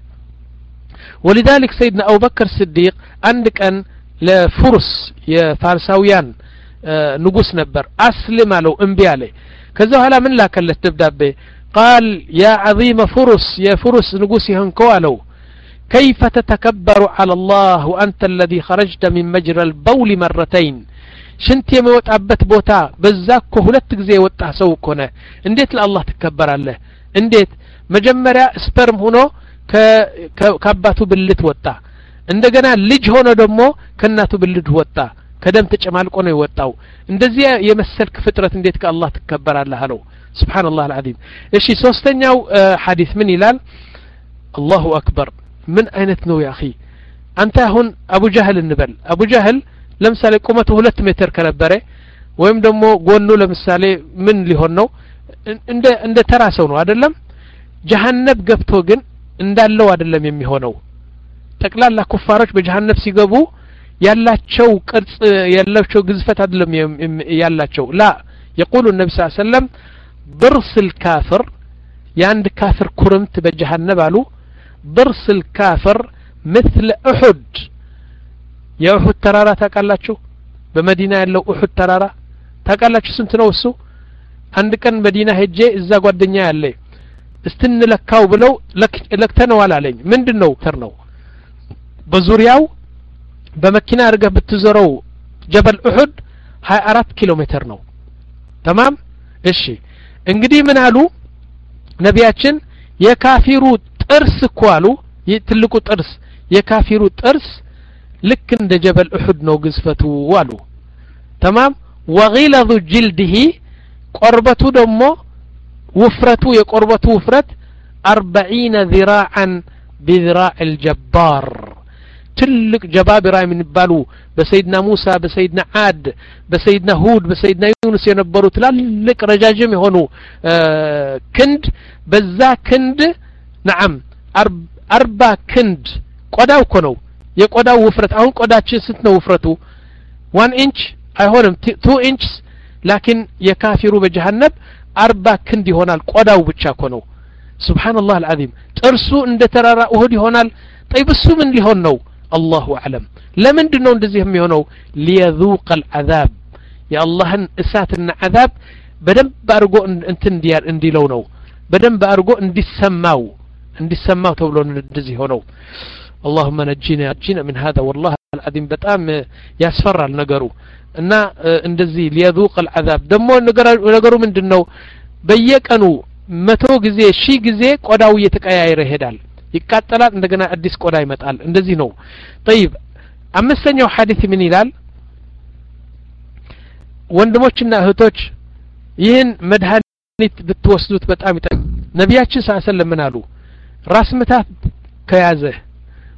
ولذلك سيدنا أبو بكر الصديق عند كان لفرس የፋርሳውያን ንጉስ ነበር አስልም አለው እምቢ አለ ከዛ ኋላ ምን ላከለት ደብዳቤ قال يا عظيم فرس يا فرس ንጉስ ይሆንከው አለው كيف تتكبر على الله وأنت الذي خرجت من مجرى البول مرتين شنت يموتابت بوتا بزاكو ሁለት ጊዜ ወጣ ሰው ኮነ እንዴት ለአላህ ተከበራለህ እንዴት መጀመሪያ ስፐርም ሆኖ ከአባቱ ብልት ወጣ እንደገና ልጅ ሆኖ ደግሞ ከናቱ ብልት ወጣ ከደም ተጨማልቆ ነው የወጣው እንደዚህ የመሰልክ ፍጥረት እንዴት ከአላህ ተከበራለህ አለው ሱብሃንአላህ العظيم እሺ ሶስተኛው ሐዲስ ምን ይላል الله أكبر من አይነት ነው يا اخي አንተ አሁን አቡ ጀህል እንበል አቡ ጀህል ለምሳሌ ቁመቱ ሁለት ሜትር ከነበረ ወይም ደግሞ ጎኑ ለምሳሌ ምን ሊሆን ነው እንደ እንደ ተራሰው ነው አይደለም ጀሃነም ገብቶ ግን እንዳለው አይደለም የሚሆነው ጠቅላላ ኩፋሮች በጀሃነም ሲገቡ ያላቸው ቅርጽ ያላቸው ግዝፈት አይደለም ያላቸው ላ يقول النبي صلى الله عليه وسلم ضرس الكافر ያንድ ካፍር ኩርምት በጀሃነም አሉ ضرس الكافر مثل أحد يا أحد ترارا تاقالاچو بمدينة ያለው أحد ترارا تاقالاچو ስንት ነው እሱ አንድ ቀን መዲና ሄጄ እዛ ጓደኛ ያለ እስትንለካው ብለው ለክተነዋል አለኝ ምንድነው ተር ነው በዙሪያው በመኪና አርገ ብትዘረው ጀበል أحد ሃያ አራት ኪሎ ሜትር ነው تمام እሺ እንግዲህ ምን አሉ ነቢያችን የካፊሩ ጥርስ ቋሉ የትልቁ ጥርስ የካፊሩ ጥርስ ልክ እንደ ጀበል أحد ነው ግዝፈቱ ዋሉ تمام وغلظ جلده قربته ደሞ ውፍረቱ የቆርበቱ ውፍረት أربعين ذراعا بذراع الجبار ትልቅ ጀባቢራ የሚባሉ በሰይድና ሙሳ በሰይድና አድ በሰይድና ሁድ በሰይድና ዩኑስ የነበሩ ትላልቅ ረጃጅም የሆኑ ክንድ በዛ ክንድ نعم አርባ ክንድ ቆዳው እኮ ነው የቆዳው ውፍረት አሁን ቆዳችን ስንት ነው ውፍረቱ one inch አይሆንም two inches لكن የካፊሩ በጀሃነም አርባ ክንድ ይሆናል ቆዳው ብቻ እኮ ነው ሱብሃንአላህ العظيم ጥርሱ እንደ ተራራ እሁድ ይሆናል طيب እሱ ምን ሊሆን ነው الله اعلم ለምንድን ነው እንደዚህ የሚሆነው ليذوق العذاب يا اللهን እሳትና عذاب በደንብ አርጎ እንትን እንዲያር እንዲለው ነው በደንብ አርጎ እንዲሰማው እንዲሰማው ተብሎ እንደዚህ ሆነው اللهم نجينا نجينا من هذا والله العظيم በጣም ያስፈራል ነገሩ እና እንደዚህ ليذوق العذاب ደሞ ነገሩ ምንድነው በየቀኑ መቶ ጊዜ ሺህ ጊዜ ቆዳው እየተቀያየረ ይሄዳል ይቃጠላል እንደገና አዲስ ቆዳ ይመጣል እንደዚህ ነው طيب አምስተኛው ሐዲስ ምን ይላል ወንድሞችና እህቶች ይህን መድኃኒት ብትወስዱት በጣም ይጠቅማል ነብያችን ሰለላሁ ዐለይሂ ወሰለም ምን አሉ ራስ ምታት ከያዘ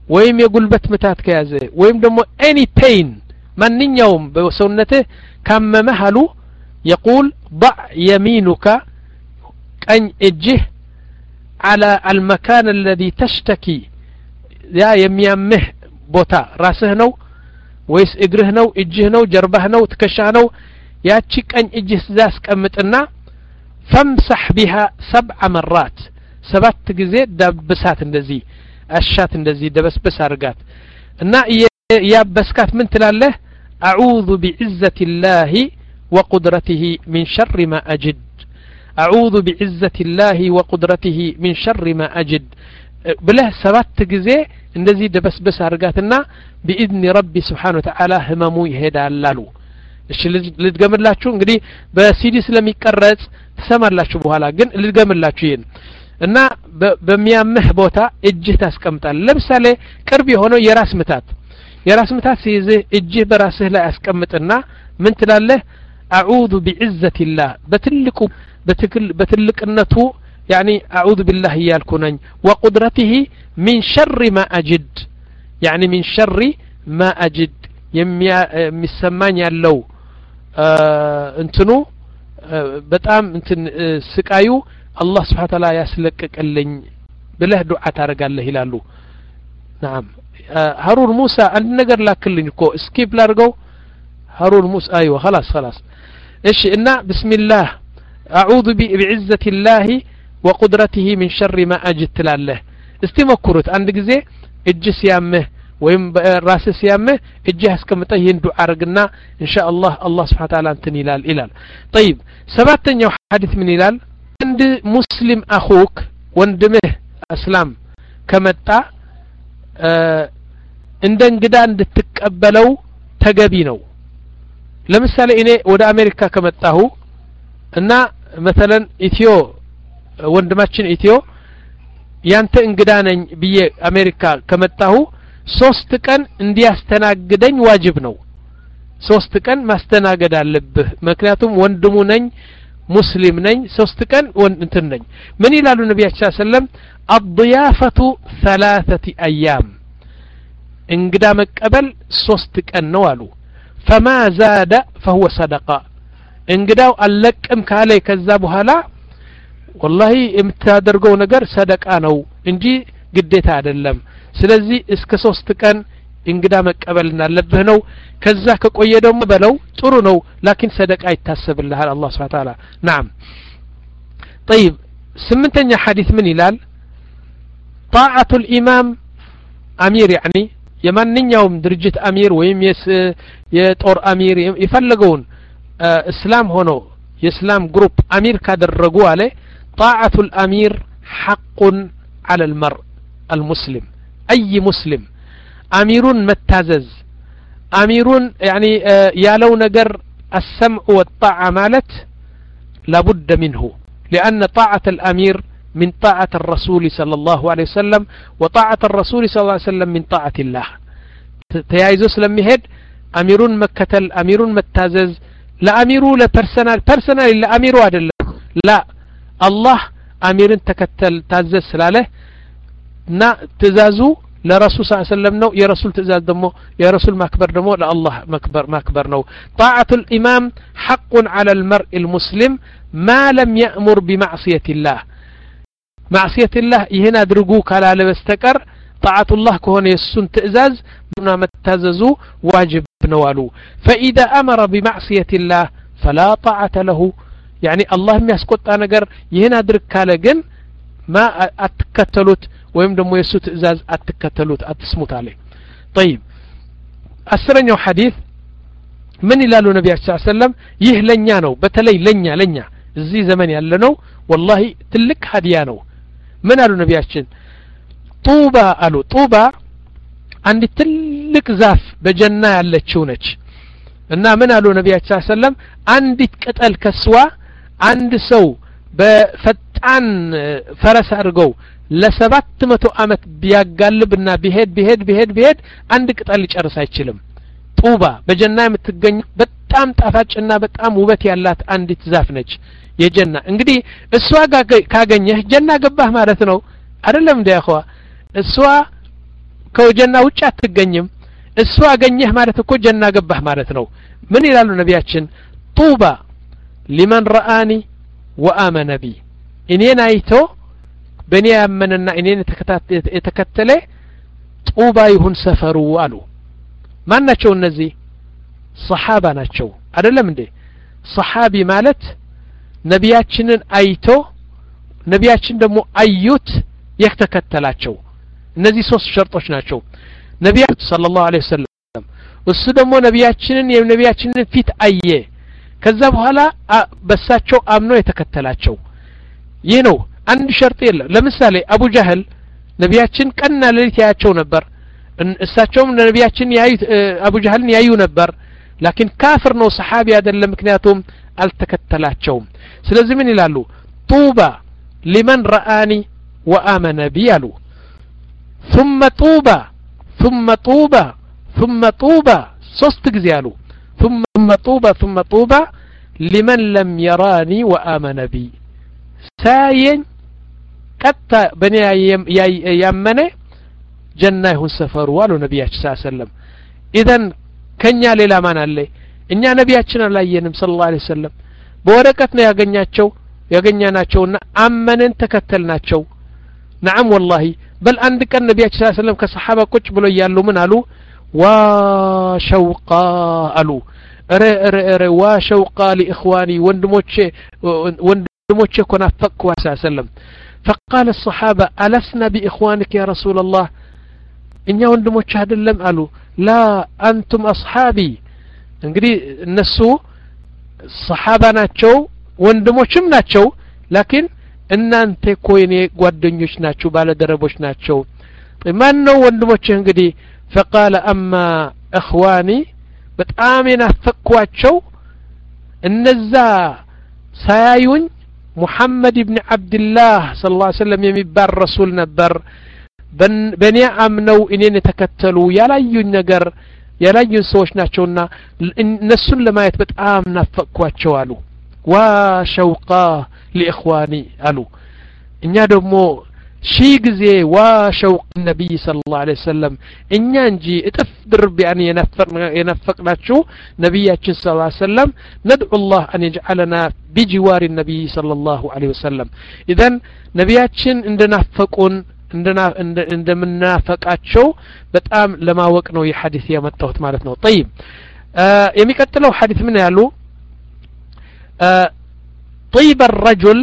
ወይም የጉልበት ምታት ከያዘ ወይም ደግሞ any pain ማንኛውም በሰውነትህ ካመመህ አሉ يقول ضع يمينك ቀኝ እጅህ على المكان الذي تشتكي ያ የሚያምህ ቦታ ራስህ ነው ወይስ እግርህ ነው እጅህ ነው ጀርባህ ነው ትከሻህ ነው ያቺ ቀኝ እጅህ ዛስቀምጥና فامسح بها سبع مرات ሰባት ጊዜ ዳብሳት እንደዚህ አሻት እንደዚህ ደበስበስ አርጋት እና ያበስካት ምን ትላለህ اعوذ بعزة الله وقدرته من شر ما اجد اعوذ بعزة الله وقدرته من شر ما اجد بله ሰባት ጊዜ እንደዚህ ደበስበስ አርጋትና باذن ربي سبحانه وتعالى ህመሙ ይሄዳል አሉ እሺ ልድገምላችሁ እንግዲህ በሲዲ ስለሚቀረጽ ተሰማላችሁ በኋላ ግን ልድገምላችሁ ይሄን እና በሚያምህ ቦታ እጅህ ታስቀምጣለህ ለምሳሌ ቅርብ የሆነው የራስ ምታት የራስ ምታት ሲይዝህ እጅህ በራስህ ላይ አስቀምጥና ምን ትላለህ اعوذ بعزة الله በትልቁ በትክል በትልቅነቱ يعني اعوذ بالله يالكونن وقدرته من شر ما اجد يعني من شر ما اجد የሚሰማኝ ያለው እንትኑ በጣም እንትን ስቃዩ الله سبحانه وتعالى ያስለቀቀልኝ ብለህ ዱዓ ታረጋለህ ይላሉ نعم هارون موسى አንድ ነገር ላክልኝ እኮ ስኪፕ ላርገው هارون موسى ايوه خلاص خلاص ايش ان بسم الله اعوذ بعزة الله وقدرته من شر ما اجد ትላለህ እስቲ ሞክሩት አንድ ጊዜ እጅ ሲያምህ ወይም ራስ ሲያምህ እጅህ አስቀምጠህ ይህን ዱዓ አርግና ኢንሻአላህ አላህ Subhanahu Wa Ta'ala እንትን ይላል ይላል طيب ሰባተኛው ሐዲስ ምን ይላል አንድ ሙስሊም አኹክ ወንድምህ እስላም ከመጣ እንደ እንግዳ እንድትቀበለው ተገቢ ነው ለምሳሌ እኔ ወደ አሜሪካ ከመጣሁ እና مثلا ኢትዮ ወንድማችን ኢትዮ ያንተ እንግዳ ነኝ ብዬ አሜሪካ ከመጣሁ ሶስት ቀን እንዲያስተናግደኝ ዋጅብ ነው ሶስት ቀን ማስተናገድ አለብህ ምክንያቱም ወንድሙ ነኝ ሙስሊም ነኝ ሶስት ቀን እንትን ነኝ ምን ይላሉ ነብያችን ሰለላሁ الضيافة ثلاثة أيام እንግዳ መቀበል ሶስት ቀን ነው አሉ فما زاد فهو صدقة እንግዳው አለቅም ካለ ከዛ በኋላ والله የምታደርገው ነገር ሰደቃ ነው እንጂ ግዴታ አይደለም ስለዚህ እስከ ሶስት ቀን እንግዳ መቀበል እንዳለብህ ነው ከዛ ከቆየ ደግሞ በለው ጥሩ ነው لكن ሰደቃ ይታሰብልሃል አላህ Subhanahu Wa Ta'ala نعم طيب ስምንተኛ ሐዲስ ምን ይላል طاعة الإمام أمير يعني የማንኛውም ድርጅት አሚር ወይም የጦር አሚር ይፈልገውን እስላም ሆኖ የእስላም ግሩፕ አሚር ካደረጉ አለ طاعة الأمير حق على المرء المسلم أي مسلم أميرون متازز أميرون يعني يالو نجر السمع والطاعة مالت لابد منه لأن طاعة الأمير من طاعة الرسول صلى الله عليه وسلم وطاعة الرسول صلى الله عليه وسلم من طاعة الله تيايزو سلم يهد أميرون مكتل أميرون متازز لا أميرو لا بيرسونال بيرسونال لا أميرو عدل لا الله أميرن تكتل تازز سلاله نا تزازو لرسول صلى الله عليه وسلم نو يا رسول تزاز دمو يا رسول ما أكبر دمو لا الله ما أكبر ما أكبر نو طاعة الإمام حق على المرء المسلم ما لم يأمر بمعصية الله معصية الله هنا درجوك على لبستكر طاعة الله كهون يسون تزاز دون متزازو واجب نوالو فإذا أمر بمعصية الله فلا طاعة له يعني الله يسكت أنا جر هنا درك على جن ما أتكتلوت ويم دمو يسو تزاز أتكتلوت أتسموت عليه طيب أسرنيو حديث من يلالو النبي صلى الله عليه وسلم يهلنيا نو بتلي لنيا لنيا زي زمان يالنو والله تلك هديانو من قالوا النبي عشان طوبى قالوا طوبى عند تلك زاف بجنة على تشونج إن من قالوا النبي صلى الله عليه وسلم عند قتل كسوة عند سو بفتان فرس أرجو لسبات متو أمت بيقلبنا بهد بهد بهد بهد عند قتل يجرس هيتشلم طوبى بجنة متجن بتام تفاج إن بتام وبت يالات عند تزاف نج የጀና እንግዲህ እሷ ካገኘህ ጀና ገባህ ማለት ነው አይደለም እንደ ያخوا እሷ ከጀና ውጭ አትገኝም እሱ አገኘህ ማለት እኮ ጀና ገባህ ማለት ነው ምን ይላሉ ነቢያችን ጡባ ሊመን ረአኒ ወአመነ ቢ እኔን አይቶ በእኔ ያመነና እኔን የተከተለ ጡባ ይሁን ሰፈሩ አሉ ማን ናቸው እነዚህ ሰሃባ ናቸው አይደለም እንዴ ሰሃቢ ማለት ነቢያችንን አይቶ ነቢያችን ደግሞ አዩት የተከተላቸው እነዚህ ሶስት ሸርጦች ናቸው ነቢያችን ሰለላሁ ዐለይሂ ወሰለም እሱ ደግሞ ነቢያችንን የነቢያችንን ፊት አየ ከዛ በኋላ በሳቸው አምኖ የተከተላቸው ይህ ነው አንድ ሸርጥ የለም ለምሳሌ አቡ ጀህል ነቢያችን ቀንና ሌሊት ያያቸው ነበር እሳቸውም ነቢያችን ያዩ አቡ ጀህልን ያዩ ነበር ላኪን ካፍር ነው ሰሃቢ አይደለም ምክንያቱም አልተከተላቸውም ስለዚህ ምን ይላሉ ጡባ ሊመን ረአኒ ወአመነ ቢ አሉ ثم طوبى ثم طوبى ثم طوبى ሶስት ጊዜ አሉ ثم طوبى ثم طوبى لمن لم يراني وآمن بي ሳየኝ ቀጣ በኔ ያመነ ጀና ይሁን ሰፈሩ አሉ ነቢያችን ሰለላሁ ዐለይሂ ወሰለም ኢዘን ከኛ ሌላ ማን አለ እኛ ነቢያችን አላየንም ሰለላሁ ዐለይሂ ወሰለም በወረቀት ነው ያገኛቸው ያገኛናቸውና አመነን ተከተልናቸው نعم والله بل عند كان النبي صلى الله عليه وسلم كصحابه ቁጭ ብሎ ያሉ ምን አሉ وشوقا አሉ ረ ረ ረ وشوقا لاخواني ወንድሞቼ ወንድሞቼ ኮናፈቁ ወሰለም فقال الصحابه ألسنا باخوانك يا رسول الله እኛ ወንድሞቼ አይደለም አሉ لا انتم اصحابي እንግዲህ እነሱ ሰሃባ ናቸው ወንድሞችም ናቸው ላኪን እናንተ ኮይኔ ጓደኞች ናችሁ ባለደረቦች ናቸው ማን ነው ወንድሞች እንግዲህ فقال اما اخواني በጣም የናፈቅኳቸው እነዛ ሳያዩኝ ሙሐመድ ኢብኑ አብዱላህ ሰለላሁ ዐለይሂ ወሰለም የሚባል ረሱል ነበር በእኔ አምነው እኔን ተከተሉ ያላዩኝ ነገር ያላዩኝ ሰዎች ናቸውና እነሱን ለማየት በጣም ናፈቅኳቸው አሉ وشوقا لاخواني አሉ እኛ ደግሞ ሺ ጊዜ وشوق النبي صلى الله عليه وسلم እኛ እንጂ እጥፍ ድርብ يعني የነፈቅናችሁ ነብያችን صلى الله عليه وسلم ندعو الله ان يجعلنا بجوار النبي صلى الله عليه وسلم اذا ነብያችን እንደናፈቁን እንደምናፈቃቸው በጣም ለማወቅ ነው ይህ ሐዲስ ያመጣሁት ማለት ነው طيب የሚቀጥለው ሐዲስ ምን ያሉ طيب الرجل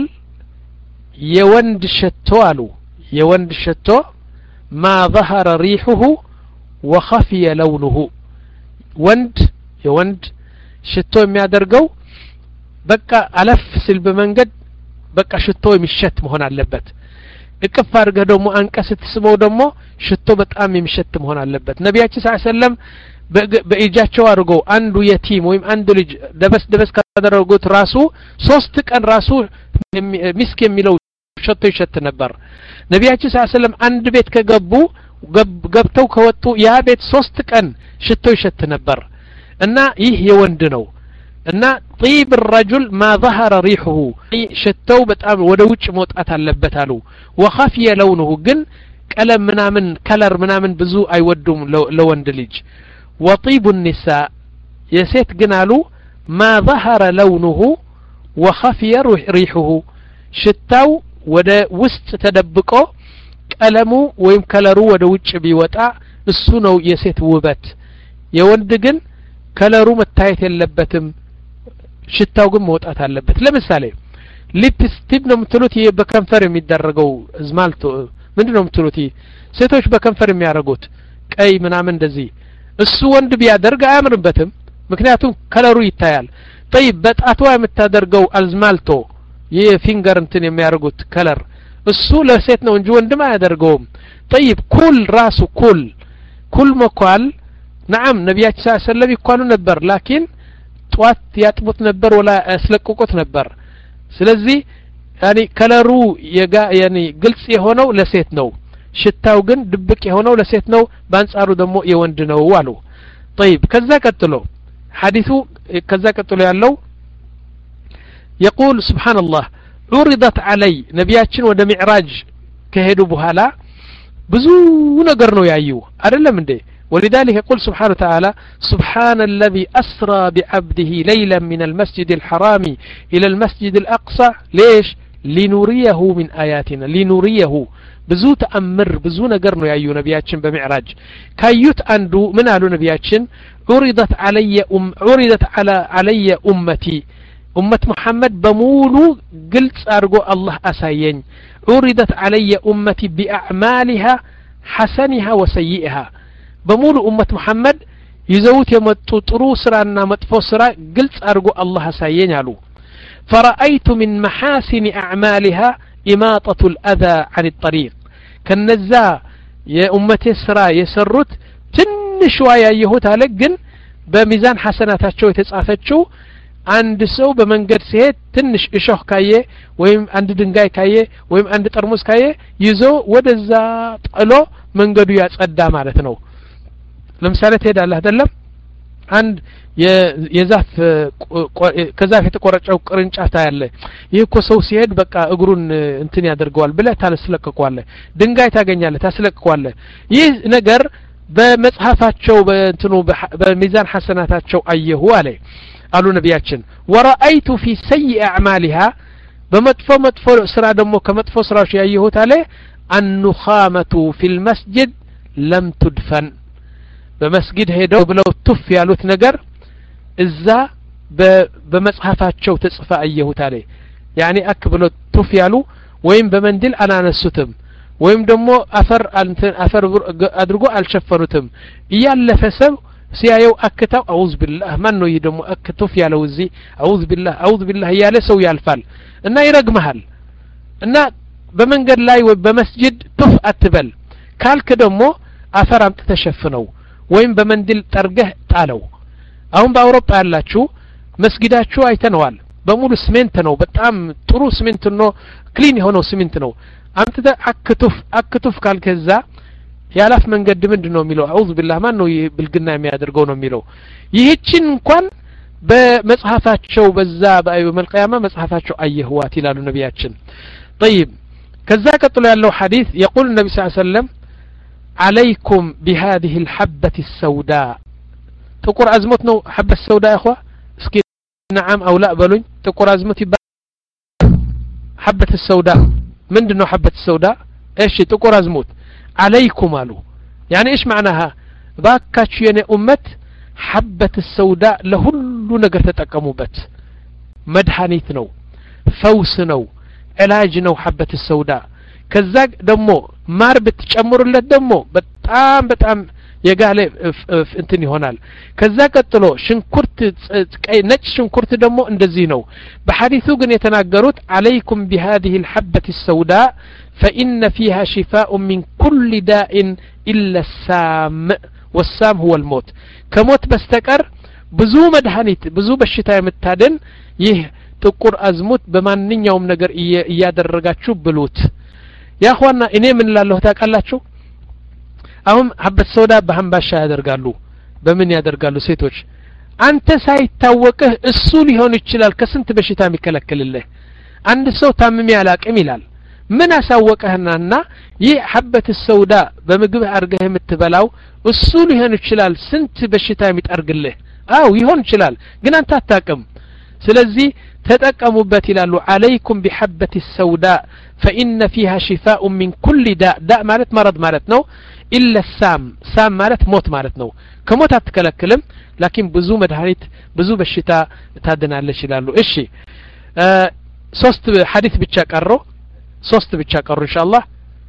يوند شتو አሉ የወንድ ሽቶ ما ظهر ريحه وخفي لونه ወንድ የወንድ ሽቶ የሚያደርገው በቃ አለፍ ሲል በመንገድ በቃ ሽቶ የሚሸት መሆን አለበት እቅፍ አድርገህ ደግሞ አንቀስት ስመው ደግሞ ሽቶ በጣም የሚሸት መሆን አለበት ነብያችን ሰለላሁ ዐለይሂ ወሰለም በእጃቸው አድርጎ አንዱ የቲም ወይም አንዱ ልጅ ደበስ ደበስ ካደረጉት ራሱ ሶስት ቀን ራሱ ሚስክ የሚለው ሽቶ ይሸት ነበር ነብያችን ሰለላሁ ዐለይሂ ወሰለም አንድ ቤት ከገቡ ገብተው ከወጡ ያ ቤት ሶስት ቀን ሽቶ ይሸት ነበር እና ይህ የወንድ ነው እና طيب الرجل ما ظهر ريحه ሽተው በጣም ወደ ውጭ መውጣት አለበት አሉ وخفي لونه ግን ቀለም ምናምን ከለር ምናምን ብዙ አይወዱም ለወንድ ልጅ وطيب النساء የሴት ግን አሉ ما ظهر لونه وخفي ريحه ሽታው ወደ ውስጥ ተደብቆ ቀለሙ ወይም ከለሩ ወደ ውጭ ቢወጣ እሱ ነው የሴት ውበት የወንድ ግን ከለሩ መታየት የለበትም ሽታው ግን መውጣት አለበት ለምሳሌ ሊፕስቲክ ነው የምትሉት ይሄ በከንፈር የሚደረገው ዝማልቶ ምንድነው የምትሉት ሴቶች በከንፈር የሚያደርጉት ቀይ ምናምን እንደዚህ እሱ ወንድ ቢያደርግ አያምርበትም ምክንያቱም ከለሩ ይታያል طيب በጣቷ የምታደርገው አዝማልቶ የፊንገር እንትን የሚያደርጉት ከለር እሱ ለሴት ነው እንጂ ወንድም አያደርገውም طيب ኩል ራሱ ኩል ኩል መኳል نعم ነብያችን ሰለላሁ ዐለይሂ ወሰለም ይኳሉ ነበር ላኪን ጧት ያጥቡት ነበር ወላ አስለቅቁት ነበር ስለዚህ يعني ከለሩ የጋ يعني ግልጽ የሆነው ለሴት ነው ሽታው ግን ድብቅ የሆነው ለሴት ነው በአንጻሩ ደግሞ የወንድ ነው አሉ طيب ከዛ ቀጥሎ ሐዲሱ ከዛ ቀጥሎ ያለው يقول سبحان الله عرضت علي ነብያችን ወደ ሚዕራጅ ከሄዱ በኋላ ብዙ ነገር ነው ያዩ አይደለም እንዴ ولذلك يقول سبحانه وتعالى سبحان الذي أسرى بعبده ليلا من المسجد الحرام إلى المسجد الأقصى ليش لنريه من آياتنا لنريه بزو تأمر بزو نقر ነው ያዩ ነቢያችን በሚዕራጅ ካዩት አንዱ ምን አሉ ነቢያችን عرضت علي أم عرضت على علي أمتي أمة محمد بمولو قلت أرجو الله أسايين عرضت علي أمتي بأعمالها حسنها وسيئها بمولو أمة محمد يزوت يمتو طرو سرانا مطفو سرا قلت أرجو الله أسايين علو فرأيت من محاسن أعمالها إماطة الأذى عن الطريق كالنزا يا أمتي سرا يسرت تنشوا يهوت هلقن بميزان حسناتاتشو يتصافتشو عند سو بمنقد سيد تنش إشوخ كايه ويم عند دنقاي كايه ويم عند ترموز كايه يزو ودزا طلو منقدو يتصدى مالتنو لمثالة هيدا الله دلم عند የዛፍ ከዛፍ የተቆረጨው ቅርንጫፍ ታያለ ይሄኮ ሰው ሲሄድ በቃ እግሩን እንትን ያደርገዋል ብለ ታስለቀቀዋለ ድንጋይ ታገኛለ ታስለቀቀዋለ ይህ ነገር በመጽሐፋቸው በእንትኑ በሚዛን ሐሰናታቸው አየሁ አለ አሉ ነቢያችን ወራአይቱ في سيء اعمالها በመጥፎ መጥፎ ስራ ደግሞ ከመጥፎ ስራዎች ያየሁት አለ النخامة في المسجد لم تدفن በመስጊድ ሄደው ብለው ቱፍ ያሉት ነገር እዛ በመጽሐፋቸው ተጽፋ አየሁት አለ ያኒ አክብሎ ቱፍ ያሉ ወይም በመንድል አናነሱትም ወይም ደግሞ አፈር አፈር አድርጎ አልሸፈኑትም ይያለፈ ሰው ሲያየው አክታው አውዝ ቢላህ ማን ነው ይደሞ አክቱፍ ያለው እዚ አውዝ ቢላህ አውዝ ቢላህ ያለ ሰው ያልፋል እና ይረግመሃል እና በመንገድ ላይ ወይ በመስጊድ ቱፍ አትበል ካልክ ደግሞ አፈር አምጥ ተሸፍነው ወይም በመንድል ጠርገህ ጣለው አሁን በአውሮፓ ያላችሁ መስጊዳችሁ አይተነዋል በሙሉ ሲሜንት ነው በጣም ጥሩ ሲሜንት ነው ክሊን የሆነው ሲሜንት ነው አምጥተ አክቱፍ አክቱፍ ካልከዛ ያላፍ መንገድ ምንድነው የሚለው አውዝ ቢላህ ማን ነው ብልግና የሚያደርገው ነው የሚለው ይህችን እንኳን በመጽሐፋቸው በዛ በመልቂያማ መጽሐፋቸው አየህዋት ይላሉ ነቢያችን طيب ከዛ ቀጥሎ ያለው ሐዲስ يقول النبي صلى الله عليه وسلم عليكم بهذه الحبة السوداء تقر أزمت نو حبة السوداء يا أخوة اسكي نعم أو لا بلون تقر أزمت حبة السوداء من دنو حبة السوداء ايش تقر أزمت عليكم قالوا يعني ايش معناها باكاتش يعني أمت حبة السوداء لهلو نقر تتقموا بت مدحانيت نو فوس نو علاج نو حبة السوداء كذاك دمو ማር ብትጨምሩለት ደግሞ በጣም በጣም የጋለ እንትን ይሆናል ከዛ ቀጥሎ ሽንኩርት ቀይ ነጭ ሽንኩርት ደግሞ እንደዚህ ነው በሐዲሱ ግን የተናገሩት عليكم بهذه الحبة السوداء فإن فيها شفاء من كل داء إلا السام والسام هو الموت كموت بستقر ብዙ መድኃኒት ብዙ በሽታ የምታደን ይህ ጥቁር አዝሙት በማንኛውም ነገር እያደረጋችሁ ብሉት يا اخوانا እኔ ምን ላለሁ ታቃላችሁ አሁን ሐበት ሶዳ በሐንባሻ ያደርጋሉ በምን ያደርጋሉ ሴቶች አንተ ሳይታወቅህ እሱ ሊሆን ይችላል ከስንት በሽታ የሚከለክልልህ አንድ ሰው ታምሚ ያላቅም ይላል ምን አሳወቀህናና ይህ ሐበት ሶዳ በምግብ አርገህ የምትበላው እሱ ሊሆን ይችላል ስንት በሽታ የሚጠርግልህ አው ይሆን ይችላል ግን አንተ አታቅም ስለዚህ تتقموا ይላሉ عليكم بحبة السوداء فإن فيها شفاء من كل داء داء مالت مرض مالت نو إلا السام سام مالت موت مالت نو كموت هتكلكلم لكن بزو مدهانيت بزو بالشتاء تادنا لش يلالو إشي آه ሶስት ሐዲስ ብቻ ቀሩ ሶስት ብቻ ቀሩ ኢንሻአላህ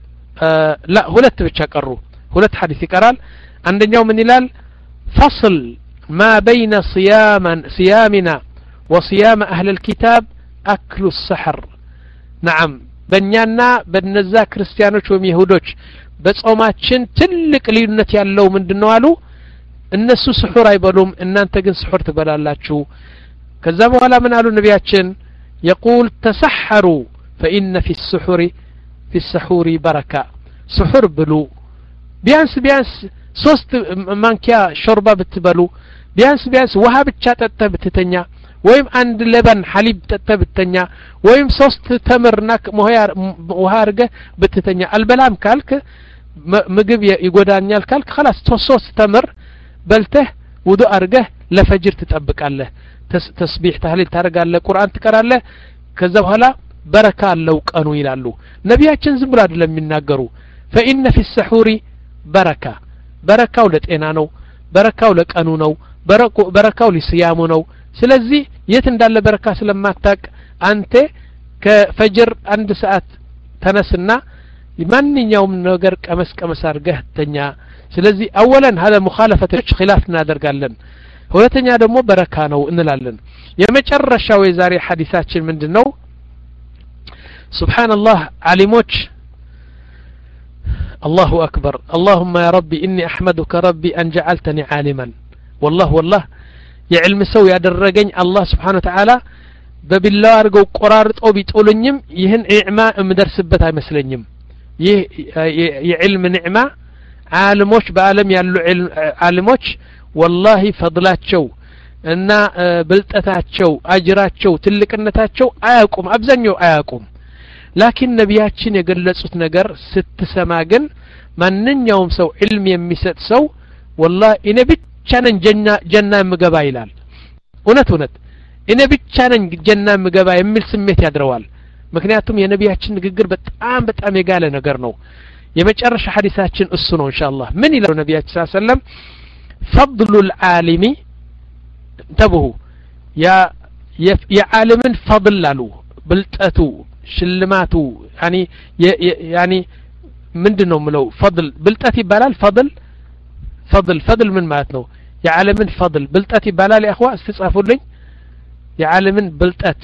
لا ሁለት ብቻ ቀሩ ሁለት ሐዲስ ይቀራል አንደኛው ምን ይላል فصل ما بين صياما صيامنا وصيام أهل الكتاب أكل السحر نعم بنيانا بنزا كريستيانوች ወይም ይሁዶች በጾማችን ትልቅ ልዩነት ያለው ምንድነው አሉ እነሱ ስሑር አይበሉም እናንተ ግን ስሑር ትበላላችሁ ከዛ በኋላ ምን አሉ ነቢያችን يقول تسحروا فإن في السحور في السحور بركة سحور بلو ቢያንስ ቢያንስ ሶስት ማንኪያ ሾርባ ብትበሉ ቢያንስ ቢያንስ ውሃ ብቻ ጠጣ ብትተኛ ወይም አንድ ለበን ሐሊብ ጠጣ ብትተኛ ወይም ሶስት ተምርና ውሃ አርገ ብትተኛ አልበላም ካልክ ምግብ ይጎዳኛል ካልክ خلاص ሶስት ተምር በልተህ ውዱእ አርገህ ለፈጅር ትጠብቃለህ ተስቢህ ተህሊል ታረጋለህ ቁርአን ትቀራለህ ከዛ በኋላ በረካ አለው ቀኑ ይላሉ ነቢያችን ዝም ብሎ አይደለም የሚናገሩ فإن في السحور بركة بركاው ለጤና ነው በረካው ለቀኑ ነው በረካው ለሲያሙ ነው ስለዚህ የት እንዳለ በረካ ስለማታቅ አንተ ከፈጅር አንድ ሰዓት ተነስና ማንኛውም ነገር ቀመስ ቀመስ አርገህ ተኛ ስለዚህ አወለን هذا مخالفه خلاف እናደርጋለን ሁለተኛ ደግሞ በረካ ነው እንላለን የመጨረሻው የዛሬ ሐዲሳችን ምንድነው سبحان الله علموች الله أكبر اللهم يا ربي إني أحمدك ربي أن جعلتني عالما والله والله يعلم سو يادرجኝ الله سبحانه وتعالى በቢላው አርገው ቆራርጠው ቢጦልኝም ይህን ኢዕማ እምደርስበት አይመስለኝም ይህ የዕልም ንዕማ ዓለሞች በአለም ያሉ ዓለሞች والله ፈضላቸው እና ብልጠታቸው አጅራቸው ትልቅነታቸው አያቁም አብዛኛው አያቁም ላኪን ነቢያችን የገለጹት ነገር ስትሰማ ግን ማንኛውም ሰው ዒልም የሚሰጥ ሰው والله እኔ ብቻ ነኝ ጀና ጀና የምገባ ይላል እውነት እውነት እኔ ብቻ ነኝ ጀና የምገባ የሚል ስሜት ያድረዋል ምክንያቱም የነቢያችን ንግግር በጣም በጣም የጋለ ነገር ነው የመጨረሻ ሐዲሳችን እሱ ነው ኢንሻአላህ ምን ይላል ነቢያችን ሰለላሁ ዐለይሂ ወሰለም فضل العالم انتبهوا يا يا عالم فضل له بلطቱ ሽልማቱ يعني يعني ምንድነው ምለው فضل بلطት ይባላል فضل فضل فضل ምን ማለት ነው የዓለምን فضل بلطት ይባላል يا اخوا استጻፉልኝ የዓለምን بلطት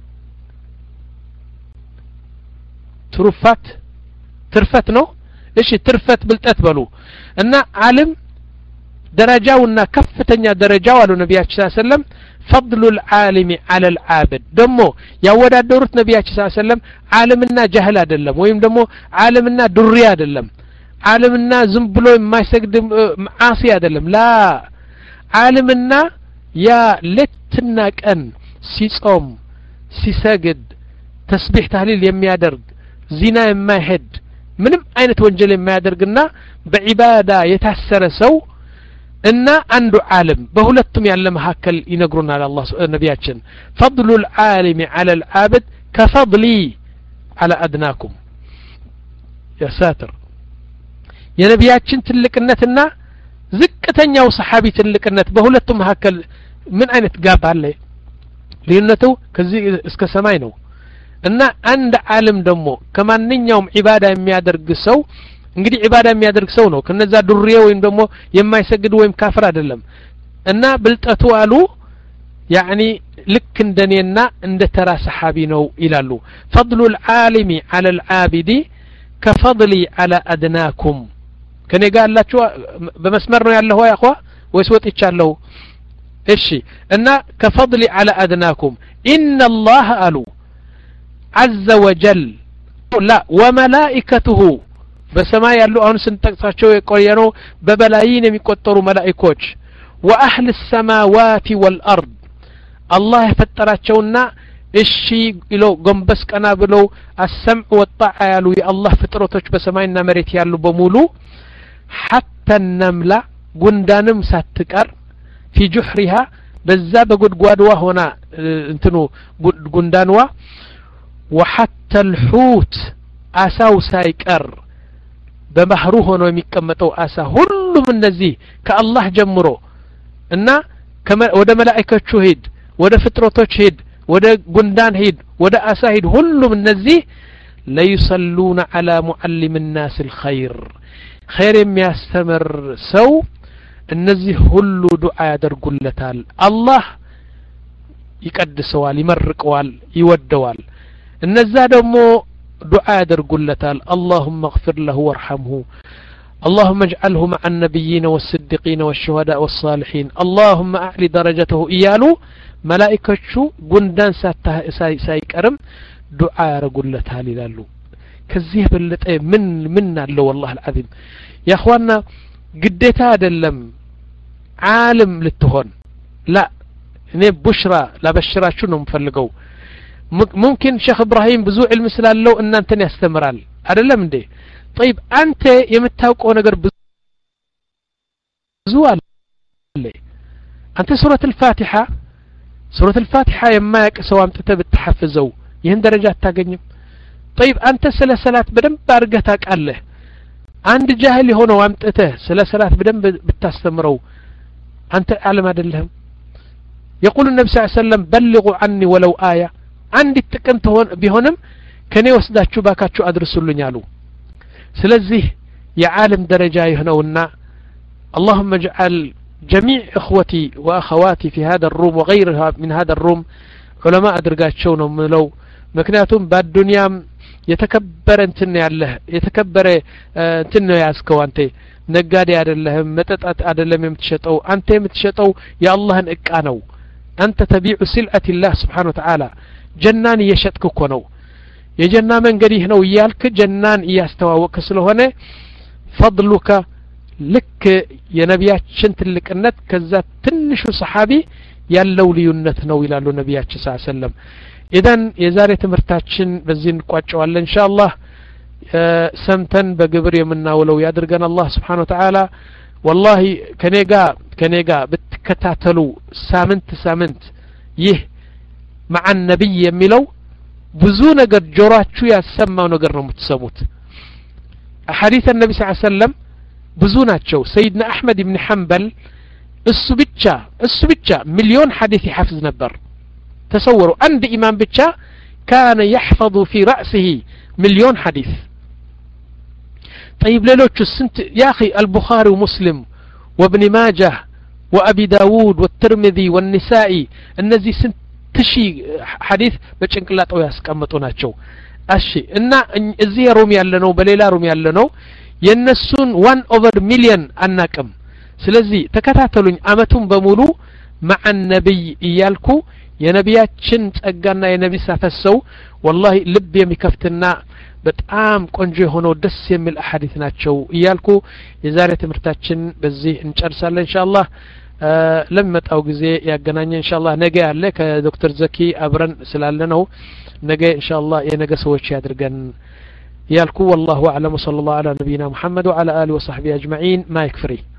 ትሩፋት ትርፈት ነው እሺ ትርፈት بلطት በሉ እና ዓለም ደረጃውና ከፍተኛ ደረጃው አሉ ነብያችን ሰለላሁ ዐለይሂ ወሰለም فضل العالم على العابد ደሞ ያወዳደሩት ነብያችን ሰለላሁ ዐለይሂ ወሰለም ዓለምና ጃህል አይደለም ወይም ደሞ ዓለምና ዱርያ አይደለም ዓለምና ዝም ብሎ የማይሰግድ ማዓሲ አይደለም ላ ዓለምና ያ ለትና ቀን ሲጾም ሲሰግድ ተስቢህ ተህሊል የሚያደርግ ዚና የማይሄድ ምንም አይነት ወንጀል የማያደርግና በዒባዳ የታሰረ ሰው እና አንዱ ዓለም በሁለቱም ያለ መሐከል ይነግሩናል አላህ ነብያችን فضل العالم على العابد كفضلي على أدناكم يا ساتر يا ነብያችን ትልቅነትና ዝቅተኛው ሰሃቢ ትልቅነት በሁለቱም መሐከል ምን አይነት ጋብ አለ ልዩነቱ ከዚህ እስከ ሰማይ ነው እና አንድ ዓለም ደግሞ ከማንኛውም ዒባዳ የሚያደርግ ሰው እንግዲህ ዒባዳ የሚያደርግ ሰው ነው ከነዛ ዱርዬ ወይም ደግሞ የማይሰግድ ወይም ካፍር አይደለም እና ብልጠቱ አሉ يعني ልክ እንደኔና እንደ ተራ ሰሃቢ ነው ይላሉ فضل العالم على العابد كفضلي على أدناكم ከኔ ጋር አላችሁ በመስመር ነው ያለው ያ اخوا ወይስ ወጥቻለሁ እሺ እና كفضلي على أدناكم إن الله قالوا عز وجل لا وملائكته በሰማይ ያሉ አሁን ስንጠቅሳቸው የቆየነው በበላይን የሚቆጠሩ መላእክቶች واهل السماوات والارض الله የፈጠራቸውና እሺ ኢሎ ጎንበስ ቀና ብለው السمع والطاعه ያሉ የአላህ ፍጥረቶች በሰማይና መሬት ያሉ በሙሉ حتى النمله ጉንዳንም ሳትቀር في جحرها በዛ በጉድጓድዋ ሆና እንትኑ ጉንዳንዋ وحتى الحوت አሳው ሳይቀር በባህሩ ሆኖ የሚቀመጠው አሳ ሁሉም እነዚህ ከአላህ ጀምሮ እና ወደ መላእክቶቹ ሄድ ወደ ፍጥረቶች ሄድ ወደ ጉንዳን ሄድ ወደ አሳ ሄድ ሁሉም እነዚህ ليصلون على معلم الناس الخير خير የሚያስተምር ሰው እነዚህ ሁሉ ዱዓ ያደርጉለታል አላህ ይቀድሰዋል ይመርቀዋል ይወደዋል እነዛ ደግሞ دعاء درقلتال اللهم اغفر له وارحمه اللهم اجعله مع النبيين والصديقين والشهداء والصالحين اللهم أعلي درجته إيالو ملائكة قندان سايكرم دعاء درقلتال لالو كزيه بلت من منا له والله العظيم يا اخوانا قديتها دلم عالم للتهون لا ني بشرى لا بشرى شنو مفلقو ممكن شيخ ابراهيم بزو علم سلالو ان انتن يستمرال ادلم እንዴ طيب أنت يمتاوقو نجر بزوال أنت سورة الفاتحة سورة الفاتحة يما يكسو أمتت بتحفزو يهن درجات تاقنيم طيب أنت سلا سلات بدن بارقتك الله عند جاهل هنا وامتته سلا سلات بدن بتستمرو أنت أعلم هذا لهم يقول النبي صلى الله عليه وسلم بلغوا عني ولو آية عندي تكنت هون بهونم كان يوسداتشو باكاتشو أدرسوا لن يالو سلزيه يا عالم درجة هنا اللهم اجعل جميع إخوتي وأخواتي في هذا الروم وغيرها من هذا الروم علماء أدرقاتشو نملو مكنياتهم بعد الدنيا يتكبر انتن يالله يتكبر انتن ياسكو أنت نقادي عدلهم متتأت عدلهم يمتشطو أنت يمتشطو يا الله انقانو أنت تبيع سلعة الله سبحانه وتعالى جنان يشتكو كونو يجنى من قريه نو يالك جنان يستواوك سلوهنه فضلك لك يا نبيات شنت لك النت كذا تنشو صحابي يالو ليونت نو يلالو نبيات صلى الله عليه وسلم إذن يزاري تمرتاتشن بزين قواتشوال إن شاء الله أه سمتن بقبر يمنا ولو يادرقنا الله سبحانه وتعالى والله كنيقا كنيقا بتكتاتلو سامنت سامنت يه مع النبي يميلو بزو نقر جوراتشو ياسمى ونقر نمتسموت أحاديث النبي صلى الله عليه وسلم بزو ناتشو سيدنا أحمد بن حنبل السبتشا السبتشا مليون حديث حفظ نبر تصوروا عند إمام بتشا كان يحفظ في رأسه مليون حديث طيب ليلوتشو السنت يا أخي البخاري ومسلم وابن ماجه وأبي داود والترمذي والنسائي النزي سنت تشي حديث بچنقلاط او ያስቀምጡናቸው እሺ እና እዚህ ሮም ያለነው በሌላ ሮም ያለነው የነሱን one over million አናቀም ስለዚህ ተከታተሉኝ አመቱን በሙሉ مع النبي እያልኩ የነቢያችን ጸጋና የነቢ ሳፈሰው والله ልብ የሚከፍትና በጣም ቆንጆ ሆኖ ደስ የሚል አሐዲስ ናቸው እያልኩ የዛሬ ትምህርታችን በዚህ እንጨርሳለን ኢንሻአላህ ለምመጣው ጊዜ ያገናኘን ኢንሻአላህ ነገ ያለ ከዶክተር ዘኪ አብረን ስላለነው ነገ ኢንሻአላህ የነገ ሰዎች ያድርገን ያልኩ والله اعلم صلى الله على نبينا محمد وعلى اله وصحبه اجمعين ما يكفري